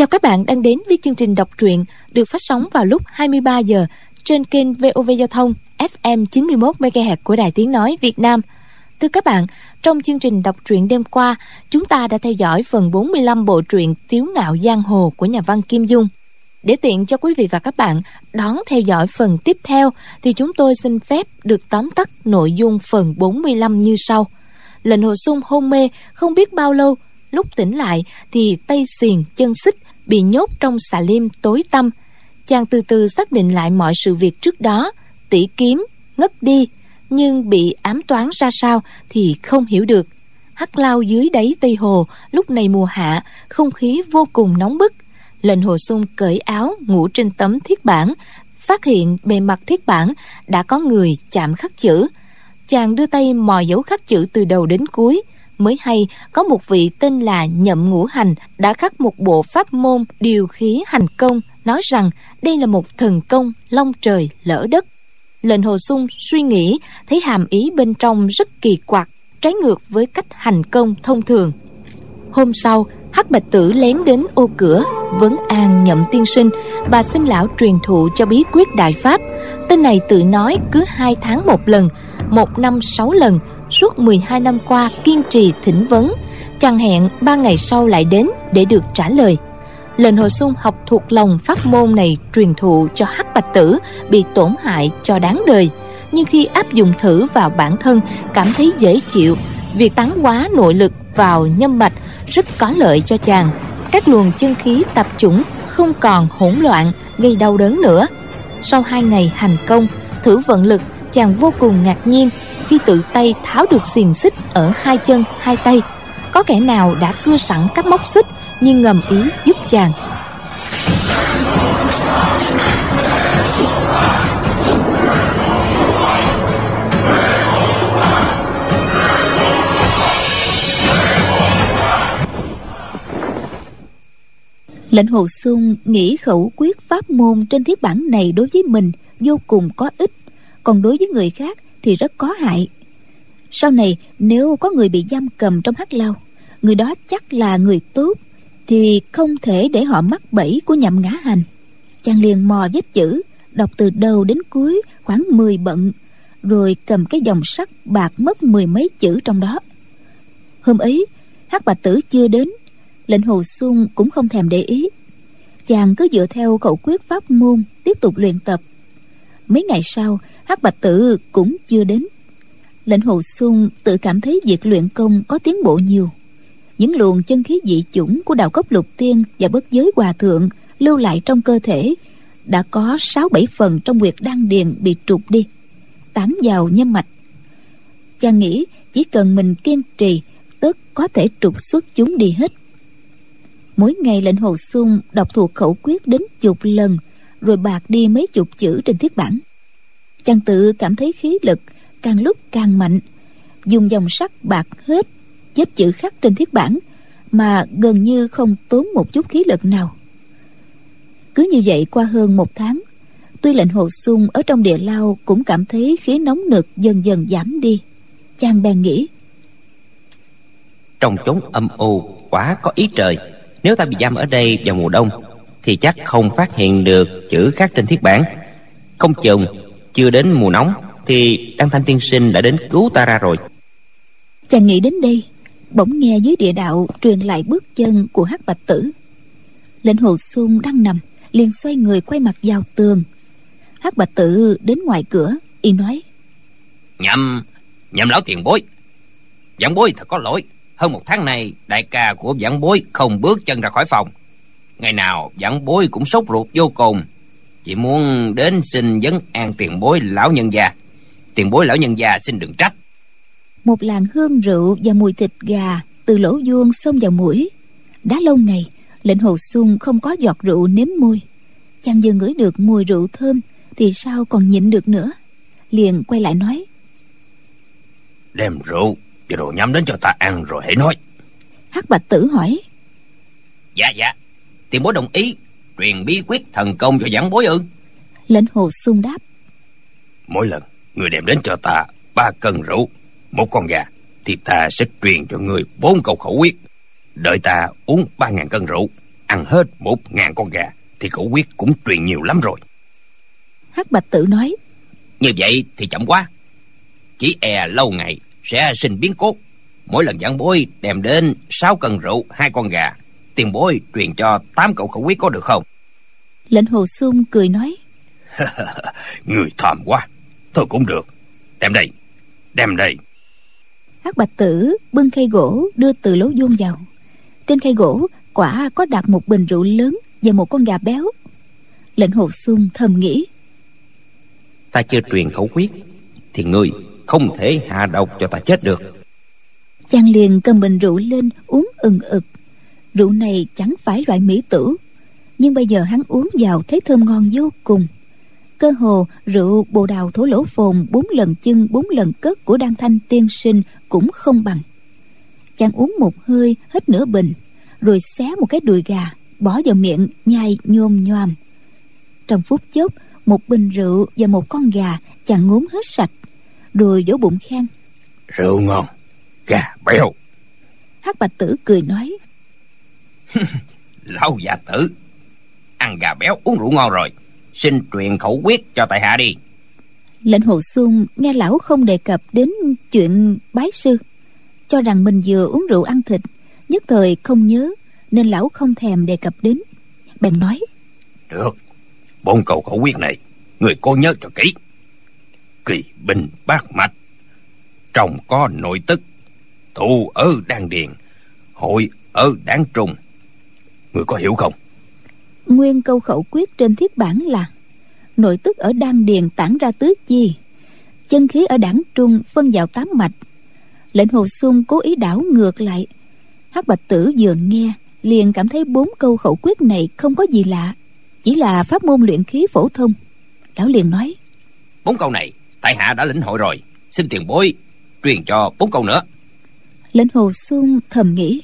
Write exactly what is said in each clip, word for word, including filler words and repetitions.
Chào các bạn đang đến với chương trình đọc truyện được phát sóng vào lúc hai mươi ba giờ trên kênh vê o vê Giao thông ép em chín mươi mốt mê ga héc của Đài Tiếng Nói Việt Nam. Thưa các bạn, trong chương trình đọc truyện đêm qua, chúng ta đã theo dõi phần bốn mươi lăm bộ truyện Tiếu Ngạo Giang Hồ của nhà văn Kim Dung. Để tiện cho quý vị và các bạn đón theo dõi phần tiếp theo, thì chúng tôi xin phép được tóm tắt nội dung phần bốn mươi lăm như sau. Lệnh Hồ Xung hôn mê không biết bao lâu, lúc tỉnh lại thì tay xiềng chân xích bị nhốt trong xà lim tối tăm. Chàng từ từ xác định lại mọi sự việc trước đó. Tỷ kiếm ngất đi, nhưng bị ám toán ra sao thì không hiểu được. Hắc lao dưới đáy Tây Hồ, lúc này mùa hạ, không khí vô cùng nóng bức. Lệnh Hồ Xung cởi áo ngủ trên tấm thiết bản, phát hiện bề mặt thiết bản đã có người chạm khắc chữ. Chàng đưa tay mò dấu khắc chữ từ đầu đến cuối, mới hay có một vị tên là Nhậm Ngũ Hành đã khắc một bộ pháp môn điều khí hành công, nói rằng đây là một thần công long trời lỡ đất. Lệnh Hồ Xung suy nghĩ thấy hàm ý bên trong rất kỳ quặc, trái ngược với cách hành công thông thường. Hôm sau, Hắc Bạch Tử lén đến ô cửa vấn an Nhậm tiên sinh, bà xin lão truyền thụ cho bí quyết đại pháp. Tên này tự nói cứ hai tháng một lần, một năm sáu lần, suốt mười hai năm qua kiên trì thỉnh vấn, chàng hẹn ba ngày sau lại đến để được trả lời. Lệnh Hồ Xung học thuộc lòng pháp môn này truyền thụ cho Hắc Bạch Tử bị tổn hại cho đáng đời, nhưng khi áp dụng thử vào bản thân cảm thấy dễ chịu. Việc tán hóa nội lực vào nhâm mạch rất có lợi cho chàng. Các luồng chân khí tập chủng không còn hỗn loạn gây đau đớn nữa. Sau hai ngày hành công thử vận lực, chàng vô cùng ngạc nhiên khi tự tay tháo được xiềng xích ở hai chân hai tay. Có kẻ nào đã cưa sẵn các móc xích, nhưng ngầm ý giúp chàng. Lệnh Hồ Xung nghĩ khẩu quyết pháp môn trên thiết bản này đối với mình vô cùng có ích, còn đối với người khác thì rất có hại. Sau này nếu có người bị giam cầm trong hắc lao, người đó chắc là người tốt, thì không thể để họ mắc bẫy của Nhậm Ngã Hành. Chàng liền mò vết chữ, đọc từ đầu đến cuối khoảng mười bận, rồi cầm cái dòng sắt bạc mất mười mấy chữ trong đó. Hôm ấy Hắc Bạch Tử chưa đến, Lệnh Hồ Xung cũng không thèm để ý. Chàng cứ dựa theo khẩu quyết pháp môn tiếp tục luyện tập. Mấy ngày sau Hắc Bạch Tử cũng chưa đến. Lệnh Hồ Xung tự cảm thấy việc luyện công có tiến bộ nhiều. Những luồng chân khí dị chủng của Đào Cốc Lục Tiên và Bất Giới Hòa Thượng lưu lại trong cơ thể đã có sáu bảy phần trong huyệt đan điền bị trục đi, tán vào nhâm mạch. Chàng nghĩ chỉ cần mình kiên trì, tất có thể trục xuất chúng đi hết. Mỗi ngày Lệnh Hồ Xung đọc thuộc khẩu quyết đến chục lần, rồi bạc đi mấy chục chữ trên thiết bản. Chàng tự cảm thấy khí lực càng lúc càng mạnh, dùng dòng sắt bạc hết vết chữ khắc trên thiết bản mà gần như không tốn một chút khí lực nào. Cứ như vậy qua hơn một tháng, tuy Lệnh Hồ Xung ở trong địa lao cũng cảm thấy khí nóng nực dần dần giảm đi. Chàng bèn nghĩ, trong chốn âm u quá có ý trời. Nếu ta bị giam ở đây vào mùa đông thì chắc không phát hiện được chữ khắc trên thiết bản. Không chừng chưa đến mùa nóng thì Đăng Thanh tiên sinh đã đến cứu ta ra rồi. Chàng nghĩ đến đây, bỗng nghe dưới địa đạo truyền lại bước chân của Hắc Bạch Tử. Lệnh Hồ Xung đang nằm liền xoay người quay mặt vào tường. Hắc Bạch Tử đến ngoài cửa, y nói, Nhậm, nhậm lão tiền bối, vãn bối thật có lỗi. Hơn một tháng nay đại ca của vãn bối không bước chân ra khỏi phòng. Ngày nào vãn bối cũng sốt ruột vô cùng, chỉ muốn đến xin vấn an tiền bối lão nhân gia. Tiền bối lão nhân gia xin đừng trách. Một làn hương rượu và mùi thịt gà từ lỗ vuông xông vào mũi. Đã lâu ngày Lệnh Hồ Xung không có giọt rượu nếm môi. Chàng vừa ngửi được mùi rượu thơm thì sao còn nhịn được nữa, liền quay lại nói, Đem rượu và đồ nhắm đến cho ta ăn rồi hãy nói. Hắc Bạch Tử hỏi, Dạ dạ, tiền bối đồng ý truyền bí quyết thần công cho vãn bối ư? Lệnh Hồ Xung đáp, Mỗi lần người đem đến cho ta ba cân rượu, một con gà, thì ta sẽ truyền cho người bốn câu khẩu quyết. Đợi ta uống ba ngàn cân rượu, ăn hết một ngàn con gà thì khẩu quyết cũng truyền nhiều lắm rồi. Hắc Bạch Tử nói: Như vậy thì chậm quá, chỉ e lâu ngày sẽ sinh biến cố. Mỗi lần giảng bối đem đến sáu cân rượu, hai con gà, tiền bối truyền cho tám cậu khẩu quyết có được không? Lệnh Hồ Xung cười nói: Người tham quá, thôi cũng được. Đem đây, đem đây. Hắc Bạch Tử bưng khay gỗ đưa từ lỗ vuông vào. Trên khay gỗ quả có đặt một bình rượu lớn và một con gà béo. Lệnh Hồ Xung thầm nghĩ: Ta chưa truyền khẩu quyết thì ngươi không thể hạ độc cho ta chết được. Chàng liền cầm bình rượu lên uống ừng ực. Rượu này chẳng phải loại mỹ tử, nhưng bây giờ hắn uống vào thấy thơm ngon vô cùng. Cơ hồ rượu Bồ Đào Thổ Lỗ Phồn bốn lần chưng bốn lần cất của Đan Thanh tiên sinh cũng không bằng. Chàng uống một hơi hết nửa bình, rồi xé một cái đùi gà bỏ vào miệng nhai nhôm nhoàm. Trong phút chốc, một bình rượu và một con gà chàng ngốn hết sạch, rồi vỗ bụng khen: Rượu ngon, gà béo. Hắc Bạch Tử cười nói: Lão già tử, ăn gà béo uống rượu ngon rồi, xin truyền khẩu quyết cho tại hạ đi. Lệnh Hồ Xung nghe lão không đề cập đến chuyện bái sư, cho rằng mình vừa uống rượu ăn thịt, nhất thời không nhớ, nên lão không thèm đề cập đến. Bèn nói: Được, bốn câu khẩu quyết này người cố nhớ cho kỹ. Kỳ binh bát mạch, trong có nội tức, thù ở đan điền, hội ở đan trùng. Người có hiểu không? Nguyên câu khẩu quyết trên thiết bản là: nội tức ở đan điền tản ra tứ chi, chân khí ở đảng trung phân vào tám mạch. Lệnh Hồ Xung cố ý đảo ngược lại. Hắc Bạch Tử vừa nghe liền cảm thấy bốn câu khẩu quyết này không có gì lạ, chỉ là pháp môn luyện khí phổ thông. Lão liền nói: Bốn câu này tại hạ đã lĩnh hội rồi, xin tiền bối truyền cho bốn câu nữa. Lệnh Hồ Xung thầm nghĩ: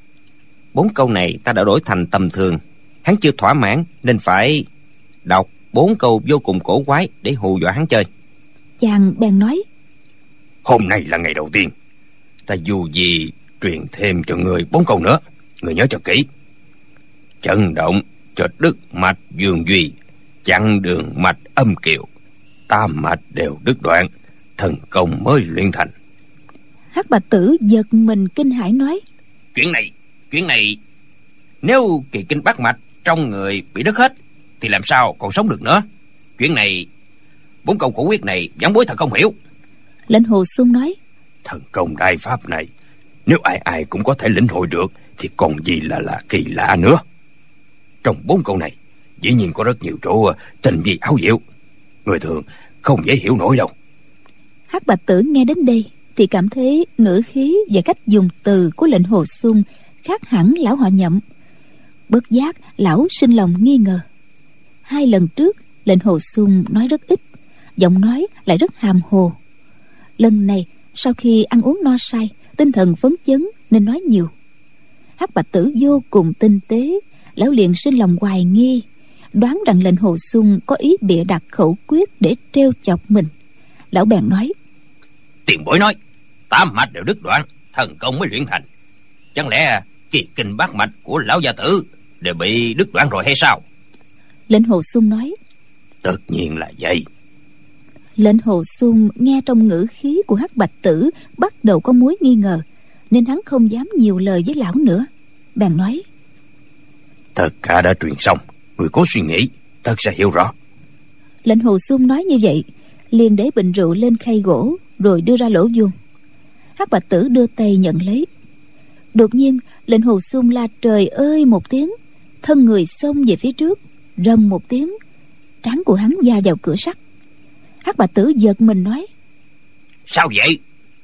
Bốn câu này ta đã đổi thành tầm thường, hắn chưa thỏa mãn nên phải đọc bốn câu vô cùng cổ quái để hù dọa hắn chơi. Chàng bèn nói: Hôm nay là ngày đầu tiên, ta dù gì truyền thêm cho người bốn câu nữa. Người nhớ cho kỹ: Chấn động cho đứt mạch dương duy, chặn đường mạch âm kiều, tam mạch đều đứt đoạn, thần công mới luyện thành. Hắc Bạch Tử giật mình kinh hãi nói: Chuyện này, chuyện này, nếu kỳ kinh bát mạch trong người bị đứt hết thì làm sao còn sống được nữa? Chuyện này, bốn câu khẩu quyết này vãn bối thật không hiểu. Lệnh Hồ Xung nói: Thần công đại pháp này, nếu ai ai cũng có thể lĩnh hội được thì còn gì là là kỳ lạ nữa. Trong bốn câu này dĩ nhiên có rất nhiều chỗ tình vi áo diệu, người thường không dễ hiểu nổi đâu. Hắc Bạch Tử nghe đến đây thì cảm thấy ngữ khí và cách dùng từ của Lệnh Hồ Xung khác hẳn lão họ Nhậm. Bất giác lão sinh lòng nghi ngờ. Hai lần trước Lệnh Hồ Xung nói rất ít, giọng nói lại rất hàm hồ. Lần này sau khi ăn uống no say, tinh thần phấn chấn nên nói nhiều. Hắc Bạch Tử vô cùng tinh tế, lão liền sinh lòng hoài nghi, đoán rằng Lệnh Hồ Xung có ý bịa đặt khẩu quyết để trêu chọc mình. Lão bèn nói: Tiền bối nói tám mạch đều đứt đoạn, thần công mới luyện thành, chẳng lẽ kỳ kinh bát mạch của lão gia tử đều bị đứt đoạn rồi hay sao? Lệnh Hồ Xung nói: Tất nhiên là vậy. Lệnh Hồ Xung nghe trong ngữ khí của Hắc Bạch Tử bắt đầu có mối nghi ngờ, nên hắn không dám nhiều lời với lão nữa. Bèn nói: Tất cả đã truyền xong, người cố suy nghĩ, tất sẽ hiểu rõ. Lệnh Hồ Xung nói như vậy, liền để bình rượu lên khay gỗ rồi đưa ra lỗ vuông. Hắc Bạch Tử đưa tay nhận lấy. Đột nhiên Lệnh Hồ Xung la trời ơi một tiếng, thân người xông về phía trước, rầm một tiếng, trán của hắn va vào cửa sắt. Hắc Bạch Tử giật mình nói: Sao vậy?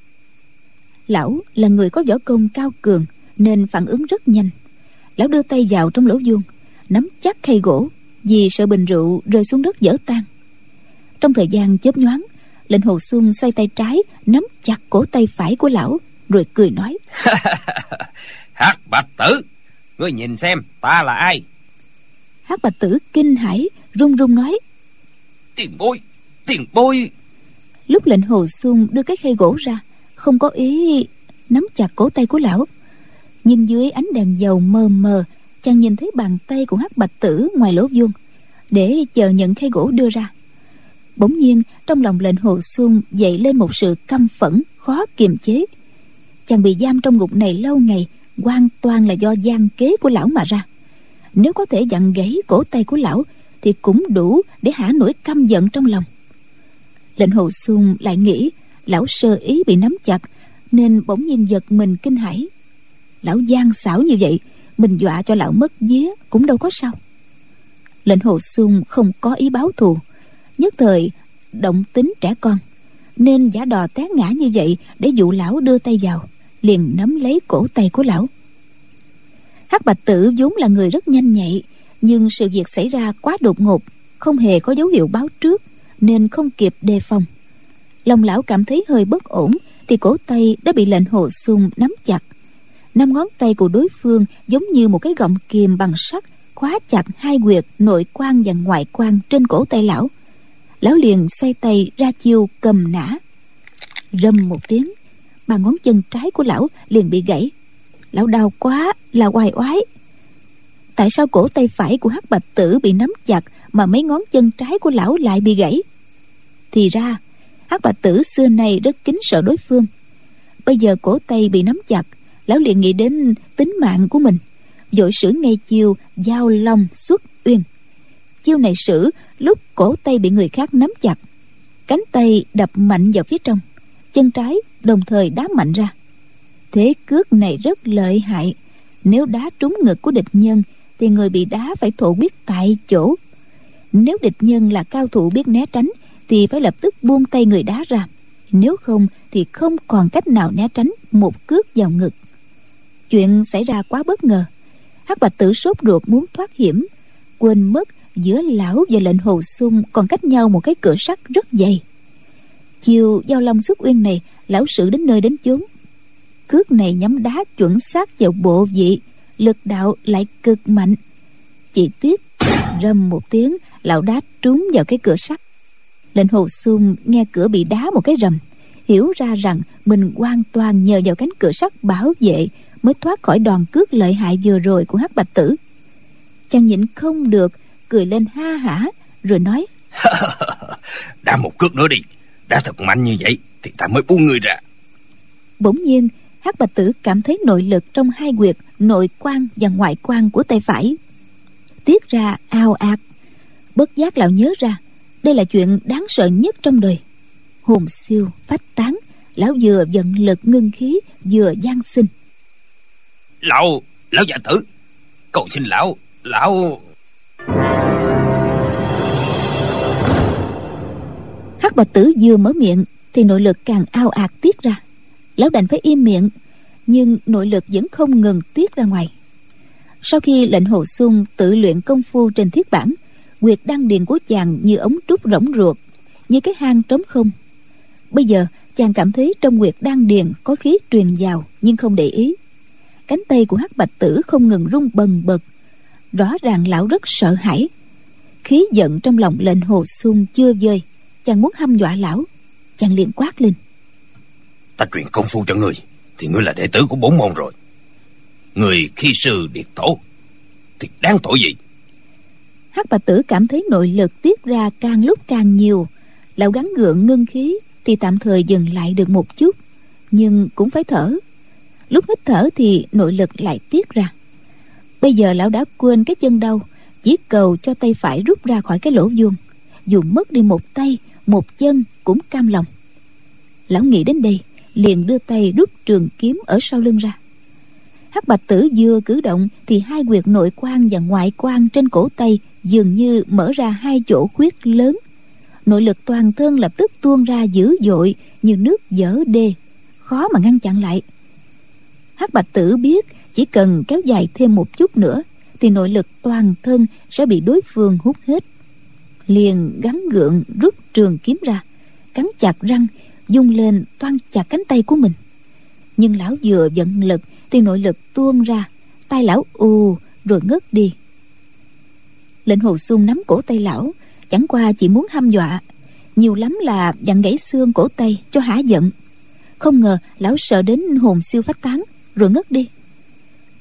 Lão là người có võ công cao cường nên phản ứng rất nhanh. Lão đưa tay vào trong lỗ vuông, nắm chắc khay gỗ, vì sợ bình rượu rơi xuống đất vỡ tan. Trong thời gian chớp nhoáng, Lệnh Hồ Xung xoay tay trái nắm chặt cổ tay phải của lão, rồi cười nói: Hắc Bạch Tử, ngươi nhìn xem ta là ai? Hắc Bạch Tử kinh hãi run run nói: Tiền bối, tiền bối. Lúc Lệnh Hồ Xung đưa cái khay gỗ ra, không có ý nắm chặt cổ tay của lão, nhưng dưới ánh đèn dầu mờ mờ, chàng nhìn thấy bàn tay của Hắc Bạch Tử ngoài lỗ vuông để chờ nhận khay gỗ đưa ra. Bỗng nhiên trong lòng lệnh Hồ Xuân dậy lên một sự căm phẫn khó kiềm chế. Chàng bị giam trong ngục này lâu ngày hoàn toàn là do gian kế của lão mà ra. Nếu có thể vặn gãy cổ tay của lão thì cũng đủ để hả nổi căm giận trong lòng. Lệnh Hồ Xuân lại nghĩ lão sơ ý bị nắm chặt, nên bỗng nhiên giật mình kinh hãi. Lão gian xảo như vậy, mình dọa cho lão mất vía cũng đâu có sao. Lệnh Hồ Xuân không có ý báo thù, nhất thời động tính trẻ con, nên giả đò té ngã như vậy để dụ lão đưa tay vào, liền nắm lấy cổ tay của lão. Hắc Bạch Tử vốn là người rất nhanh nhạy, nhưng sự việc xảy ra quá đột ngột, không hề có dấu hiệu báo trước, nên không kịp đề phòng. Lòng lão cảm thấy hơi bất ổn thì cổ tay đã bị lệnh Hồ Xuân nắm chặt. Năm ngón tay của đối phương giống như một cái gọng kìm bằng sắt khóa chặt hai huyệt nội quan và ngoại quan trên cổ tay lão. Lão liền xoay tay ra chiêu cầm nã. Rầm một tiếng, ba ngón chân trái của lão liền bị gãy. Lão đau quá là oai oái. Tại sao cổ tay phải của Hắc Bạch Tử bị nắm chặt mà mấy ngón chân trái của lão lại bị gãy? Thì ra Hắc Bạch Tử xưa nay rất kính sợ đối phương. Bây giờ cổ tay bị nắm chặt, lão liền nghĩ đến tính mạng của mình, vội sử ngay chiêu giao long xuất uyên. Chiêu này sử lúc cổ tay bị người khác nắm chặt, cánh tay đập mạnh vào phía trong, chân trái đồng thời đá mạnh ra. Thế cước này rất lợi hại, nếu đá trúng ngực của địch nhân thì người bị đá phải thổ huyết tại chỗ. Nếu địch nhân là cao thủ biết né tránh thì phải lập tức buông tay người đá ra, nếu không thì không còn cách nào né tránh một cước vào ngực. Chuyện xảy ra quá bất ngờ. Hắc Bạch Tử sốt ruột muốn thoát hiểm, quên mất giữa lão và lệnh Hồ Xuân còn cách nhau một cái cửa sắt rất dày. Chiều giao long xuất uyên này lão sử đến nơi đến chốn. Cước này nhắm đá chuẩn xác vào bộ vị, lực đạo lại cực mạnh. Chỉ tiếc rầm một tiếng, lão đá trúng vào cái cửa sắt. Lệnh Hồ Xuân nghe cửa bị đá một cái rầm, hiểu ra rằng mình hoàn toàn nhờ vào cánh cửa sắt bảo vệ mới thoát khỏi đòn cước lợi hại vừa rồi của Hắc Bạch Tử. Chàng nhịn không được cười lên ha hả, rồi nói: Đá một cước nữa đi, đá thật mạnh như vậy thì ta mới buông người ra. Bỗng nhiên Hắc Bạch Tử cảm thấy nội lực trong hai huyệt nội quan và ngoại quan của tay phải tiết ra ào ạt. Bất giác lão nhớ ra đây là chuyện đáng sợ nhất trong đời. Hồn siêu phách tán, lão vừa vận lực ngưng khí vừa van xin: Lão, lão già tử, cầu xin lão, lão... Hắc Bạch Tử vừa mở miệng thì nội lực càng ao ạt tiết ra. Lão đành phải im miệng, nhưng nội lực vẫn không ngừng tiết ra ngoài. Sau khi lệnh Hồ Xuân tự luyện công phu trên thiết bản, huyệt đan điền của chàng như ống trúc rỗng ruột, như cái hang trống không. Bây giờ chàng cảm thấy trong huyệt đan điền có khí truyền vào, nhưng không để ý. Cánh tay của Hắc Bạch Tử không ngừng rung bần bật, rõ ràng lão rất sợ hãi. Khí giận trong lòng lệnh Hồ Xuân chưa vơi, chàng muốn hăm dọa lão. Chàng liền quát lên: Ta truyền công phu cho ngươi thì ngươi là đệ tử của bổn môn rồi. Người khi sư điệt tổ thì đáng tội gì? Hắc Bạch Tử cảm thấy nội lực tiết ra càng lúc càng nhiều. Lão gắng gượng ngưng khí thì tạm thời dừng lại được một chút, nhưng cũng phải thở. Lúc hít thở thì nội lực lại tiết ra. Bây giờ lão đã quên cái chân đau, chỉ cầu cho tay phải rút ra khỏi cái lỗ vuông, dù mất đi một tay một chân cũng cam lòng. Lão nghĩ đến đây liền đưa tay rút trường kiếm ở sau lưng ra. Hắc Bạch Tử vừa cử động thì hai huyệt nội quan và ngoại quan trên cổ tay dường như mở ra hai chỗ khuyết lớn. Nội lực toàn thân lập tức tuôn ra dữ dội như nước vỡ đê, khó mà ngăn chặn lại. Hắc Bạch Tử biết chỉ cần kéo dài thêm một chút nữa thì nội lực toàn thân sẽ bị đối phương hút hết. Liền gắng gượng rút trường kiếm ra, cắn chặt răng, dung lên toan chặt cánh tay của mình. Nhưng lão vừa vận lực thì nội lực tuôn ra, tay lão ù rồi ngất đi. Lệnh Hồ Xuân nắm cổ tay lão, chẳng qua chỉ muốn hăm dọa, nhiều lắm là vặn gãy xương cổ tay cho hả giận. Không ngờ lão sợ đến hồn siêu phách tán rồi ngất đi.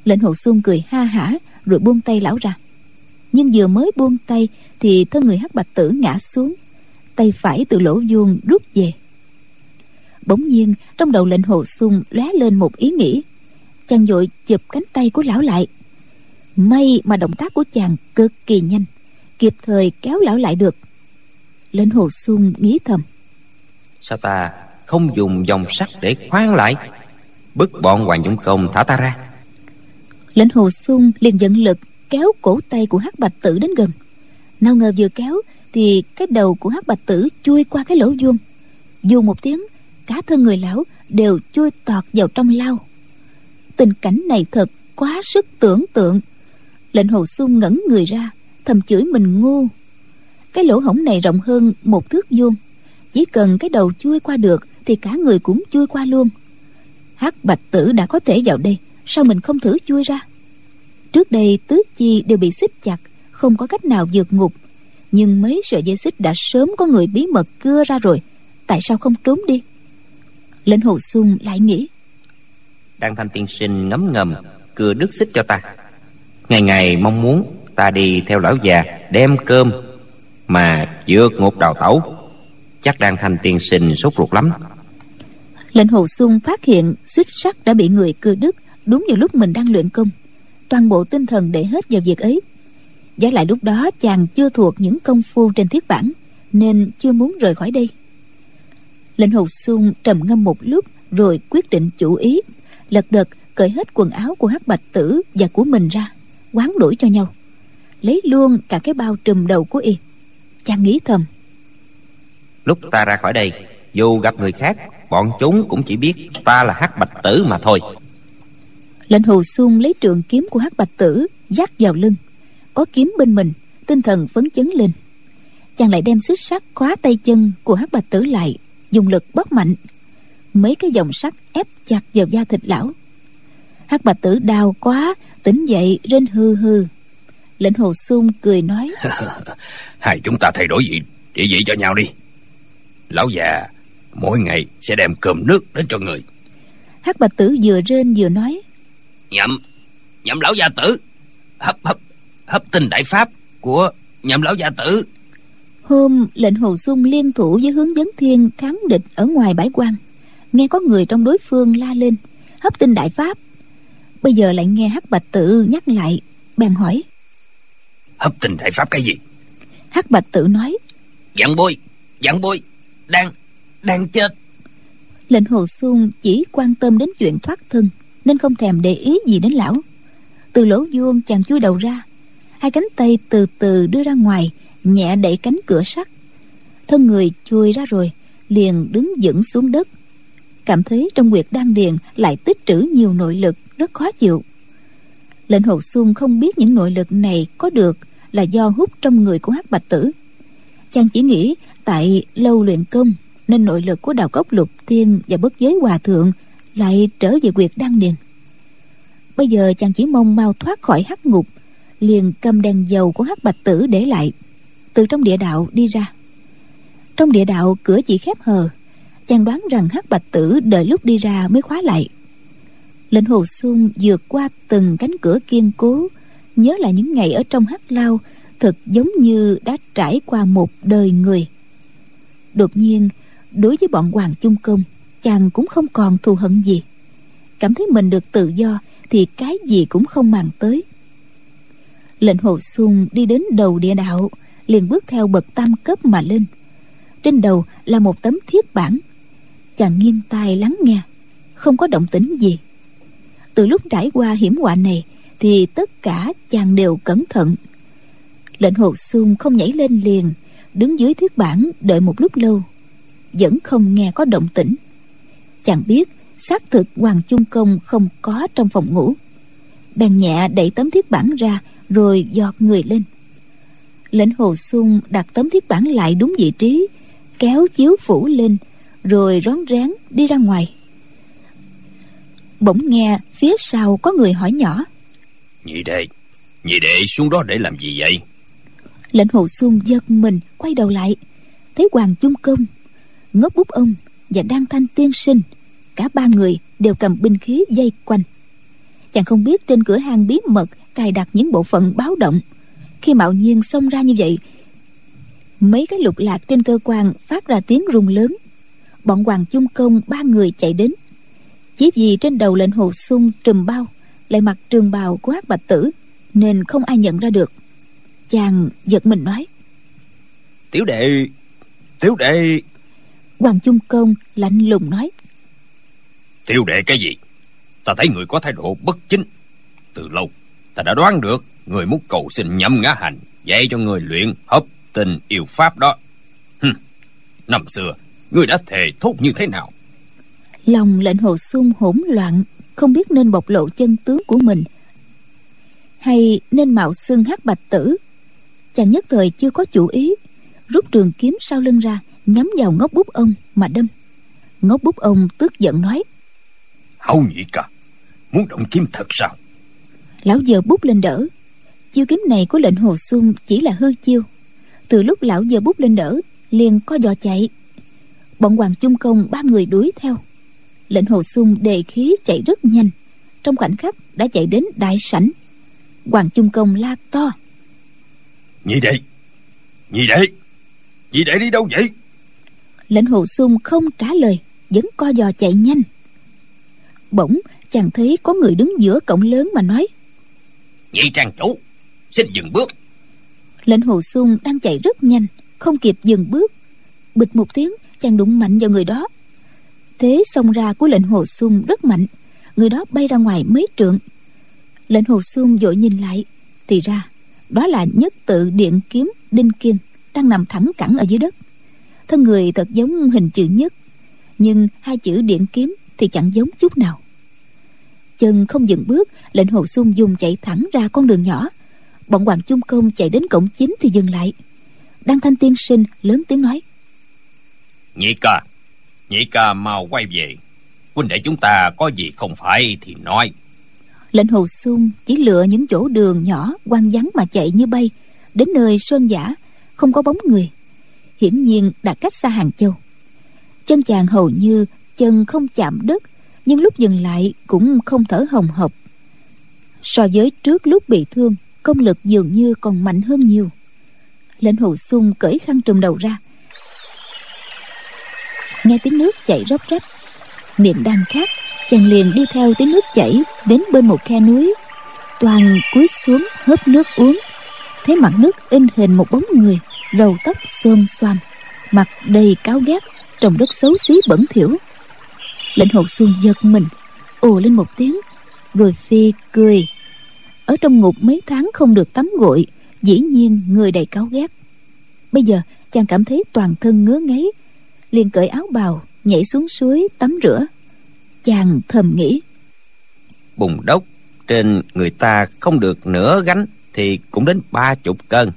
Lệnh Hồ Xuân cười ha hả rồi buông tay lão ra. Nhưng vừa mới buông tay thì thân người Hắc Bạch Tử ngã xuống, tay phải từ lỗ vuông rút về. Bỗng nhiên trong đầu Lệnh Hồ Xuân lóe lên một ý nghĩ. Chàng vội chụp cánh tay của lão lại. May mà động tác của chàng cực kỳ nhanh, kịp thời kéo lão lại được. Lệnh Hồ Xuân nghĩ thầm: sao ta không dùng vòng sắt để khoan lại, bức bọn Hoàng Dũng Công thả ta ra? Lệnh Hồ Xuân liền dẫn lực kéo cổ tay của Hắc Bạch Tử đến gần. Nào ngờ vừa kéo thì cái đầu của Hắc Bạch Tử chui qua cái lỗ vuông. Dù một tiếng, cả thân người lão đều chui tọt vào trong lao. Tình cảnh này thật quá sức tưởng tượng. Lệnh Hồ Xuân ngẩn người ra, thầm chửi mình ngu. Cái lỗ hổng này rộng hơn một thước vuông, chỉ cần cái đầu chui qua được thì cả người cũng chui qua luôn. Hắc Bạch Tử đã có thể vào đây, sao mình không thử chui ra? Trước đây tứ chi đều bị xích chặt, không có cách nào vượt ngục. Nhưng mấy sợi dây xích đã sớm có người bí mật cưa ra rồi, tại sao không trốn đi? Lệnh Hồ Xuân lại nghĩ: Đan Thanh tiên sinh ngấm ngầm cưa đứt xích cho ta, ngày ngày mong muốn ta đi theo lão già đem cơm mà vượt ngục đào tẩu. Chắc Đan Thanh tiên sinh sốt ruột lắm. Lệnh Hồ Xuân phát hiện xích sắt đã bị người cưa đứt đúng vào lúc mình đang luyện công, toàn bộ tinh thần để hết vào việc ấy. Giả lại lúc đó chàng chưa thuộc những công phu trên thiết bản, nên chưa muốn rời khỏi đây. Lệnh Hồ Xuân trầm ngâm một lúc rồi quyết định chủ ý, lật đật cởi hết quần áo của Hắc Bạch Tử và của mình ra, hoán đổi cho nhau, lấy luôn cả cái bao trùm đầu của y. Chàng nghĩ thầm: lúc ta ra khỏi đây, dù gặp người khác, bọn chúng cũng chỉ biết ta là Hắc Bạch Tử mà thôi. Lệnh Hồ Xuân lấy trường kiếm của Hắc Bạch Tử dắt vào lưng, có kiếm bên mình, tinh thần phấn chấn lên. Chàng lại đem xích sắt khóa tay chân của Hắc Bạch Tử lại, dùng lực bóp mạnh. Mấy cái dòng sắt ép chặt vào da thịt lão. Hắc Bạch Tử đau quá, tỉnh dậy rên hư hư. Lệnh Hồ Xuân cười nói: hai chúng ta thay đổi vị địa vị cho nhau đi. Lão già mỗi ngày sẽ đem cơm nước đến cho người. Hắc Bạch Tử vừa rên vừa nói: Nhậm Nhậm lão gia tử, hấp hấp hấp tinh đại pháp của Nhậm lão gia tử. Hôm Lệnh Hồ Xuân liên thủ với Hướng Vấn Thiên kháng địch ở ngoài bãi quan, nghe có người trong đối phương la lên hấp tinh đại pháp. Bây giờ lại nghe Hắc Bạch Tử nhắc lại, bèn hỏi: hấp tinh đại pháp cái gì? Hắc Bạch Tử nói: Vạn bối, vạn bối đang đang chết. Lệnh Hồ Xuân chỉ quan tâm đến chuyện thoát thân, nên không thèm để ý gì đến lão. Từ lỗ vuông chàng chui đầu ra, hai cánh tay từ từ đưa ra ngoài, nhẹ đẩy cánh cửa sắt. Thân người chui ra rồi, liền đứng vững xuống đất. Cảm thấy trong huyệt đan điền lại tích trữ nhiều nội lực, rất khó chịu. Lệnh Hồ Xuân không biết những nội lực này có được là do hút trong người của Hắc Bạch Tử. Chàng chỉ nghĩ tại lâu luyện công nên nội lực của Đào Cốc Lục Thiên và Bất Giới Hòa Thượng lại trở về huyệt đan điền. Bây giờ chàng chỉ mong mau thoát khỏi hắc ngục, liền cầm đèn dầu của Hắc Bạch Tử để lại, từ trong địa đạo đi ra. Trong địa đạo cửa chỉ khép hờ, chàng đoán rằng Hắc Bạch Tử đợi lúc đi ra mới khóa lại. Lệnh Hồ Xuân vượt qua từng cánh cửa kiên cố, nhớ lại những ngày ở trong hắc lao, thật giống như đã trải qua một đời người. Đột nhiên, đối với bọn Hoàng Chung Công, chàng cũng không còn thù hận gì. Cảm thấy mình được tự do thì cái gì cũng không màng tới. Lệnh Hồ Xuân đi đến đầu địa đạo, liền bước theo bậc tam cấp mà lên. Trên đầu là một tấm thiết bản. Chàng nghiêng tai lắng nghe, không có động tĩnh gì. Từ lúc trải qua hiểm họa này thì tất cả chàng đều cẩn thận. Lệnh Hồ Xuân không nhảy lên liền, đứng dưới thiết bản đợi một lúc lâu, vẫn không nghe có động tĩnh. Chàng biết xác thực Hoàng Chung Công không có trong phòng ngủ, bèn nhẹ đẩy tấm thiết bản ra rồi giọt người lên. Lệnh Hồ Xuân đặt tấm thiết bản lại đúng vị trí, kéo chiếu phủ lên, rồi rón rén đi ra ngoài. Bỗng nghe phía sau có người hỏi nhỏ: Nhị đệ, nhị đệ xuống đó để làm gì vậy? Lệnh Hồ Xuân giật mình quay đầu lại, thấy Hoàng Chung Công, Ngốc Bút Ông và Đan Thanh tiên sinh, cả ba người đều cầm binh khí vây quanh. Chàng không biết trên cửa hang bí mật cài đặt những bộ phận báo động. Khi Mạo Nhiên xông ra như vậy, mấy cái lục lạc trên cơ quan phát ra tiếng rung lớn. Bọn Hoàng Chung Công ba người chạy đến. Chỉ vì trên đầu lệnh Hồ Xung trùm bao lại mặc trường bào của Hắc Bạch Tử, nên không ai nhận ra được. Chàng giật mình nói: Tiểu đệ, tiểu đệ. Hoàng Chung Công lạnh lùng nói: Tiểu đệ cái gì? Ta thấy người có thái độ bất chính. Từ lâu ta đã đoán được người muốn cầu xin Nhậm Ngã Hành dạy cho người luyện hấp tình yêu pháp đó. Hừm, năm xưa người đã thề thốt như thế nào? Lòng lệnh Hồ Xung hỗn loạn, không biết nên bộc lộ chân tướng của mình hay nên mạo xưng Hắc Bạch Tử. Chàng nhất thời chưa có chủ ý, rút trường kiếm sau lưng ra, nhắm vào Ngốc Bút Ông mà đâm. Ngốc Bút Ông tức giận nói: Hậu Nhị Ca, muốn động kiếm thật sao? Lão giơ bút lên đỡ. Chiêu kiếm này của lệnh Hồ Xung chỉ là hư chiêu. Từ lúc lão giơ bút lên đỡ, liền co giò chạy. Bọn Hoàng Chung Công ba người đuổi theo. Lệnh Hồ Xung đề khí chạy rất nhanh, trong khoảnh khắc đã chạy đến đại sảnh. Hoàng Chung Công la to: Nhị đệ, nhị đệ, nhị đệ đi đâu vậy? Lệnh Hồ Xung không trả lời, vẫn co giò chạy nhanh. Bỗng chàng thấy có người đứng giữa cổng lớn mà nói: Nhị trang chủ, xin dừng bước. Lệnh Hồ Xung đang chạy rất nhanh, không kịp dừng bước. Bịch một tiếng, chàng đụng mạnh vào người đó. Thế xông ra của lệnh Hồ Xung rất mạnh, người đó bay ra ngoài mấy trượng. Lệnh Hồ Xung vội nhìn lại, thì ra đó là Nhất Tự Điện Kiếm Đinh Kiên đang nằm thẳng cẳng ở dưới đất. Thân người thật giống hình chữ nhất, nhưng hai chữ điện kiếm thì chẳng giống chút nào. Chân không dừng bước, lệnh Hồ Xung dùng chạy thẳng ra con đường nhỏ. Bọn Hoàng Chung Công chạy đến cổng chính thì dừng lại. Đăng Thanh tiên sinh lớn tiếng nói: Nhị ca, nhị ca mau quay về. Huynh đệ chúng ta có gì không phải thì nói. Lệnh Hồ Xung chỉ lựa những chỗ đường nhỏ hoang vắng mà chạy như bay. Đến nơi sơn dã không có bóng người, hiển nhiên đã cách xa Hàng Châu. Chân chàng hầu như chân không chạm đất, nhưng lúc dừng lại cũng không thở hồng hộc. So với trước lúc bị thương, công lực dường như còn mạnh hơn nhiều. Lệnh Hồ Xung cởi khăn trùm đầu ra, nghe tiếng nước chảy róc rách, miệng đang khát, chàng liền đi theo tiếng nước chảy đến bên một khe núi. Toàn cúi xuống hớp nước uống, thấy mặt nước in hình một bóng người, râu tóc xồm xoàm, mặt đầy cáo ghét, trông rất xấu xí bẩn thỉu. Lệnh Hồ Xung giật mình, ồ lên một tiếng, rồi phi cười. Ở trong ngục mấy tháng không được tắm gội, dĩ nhiên người đầy cáo ghét. Bây giờ chàng cảm thấy toàn thân ngứa ngáy, liền cởi áo bào nhảy xuống suối tắm rửa. Chàng thầm nghĩ: Bùn đốc trên người ta không được nửa gánh thì cũng đến ba chục cân.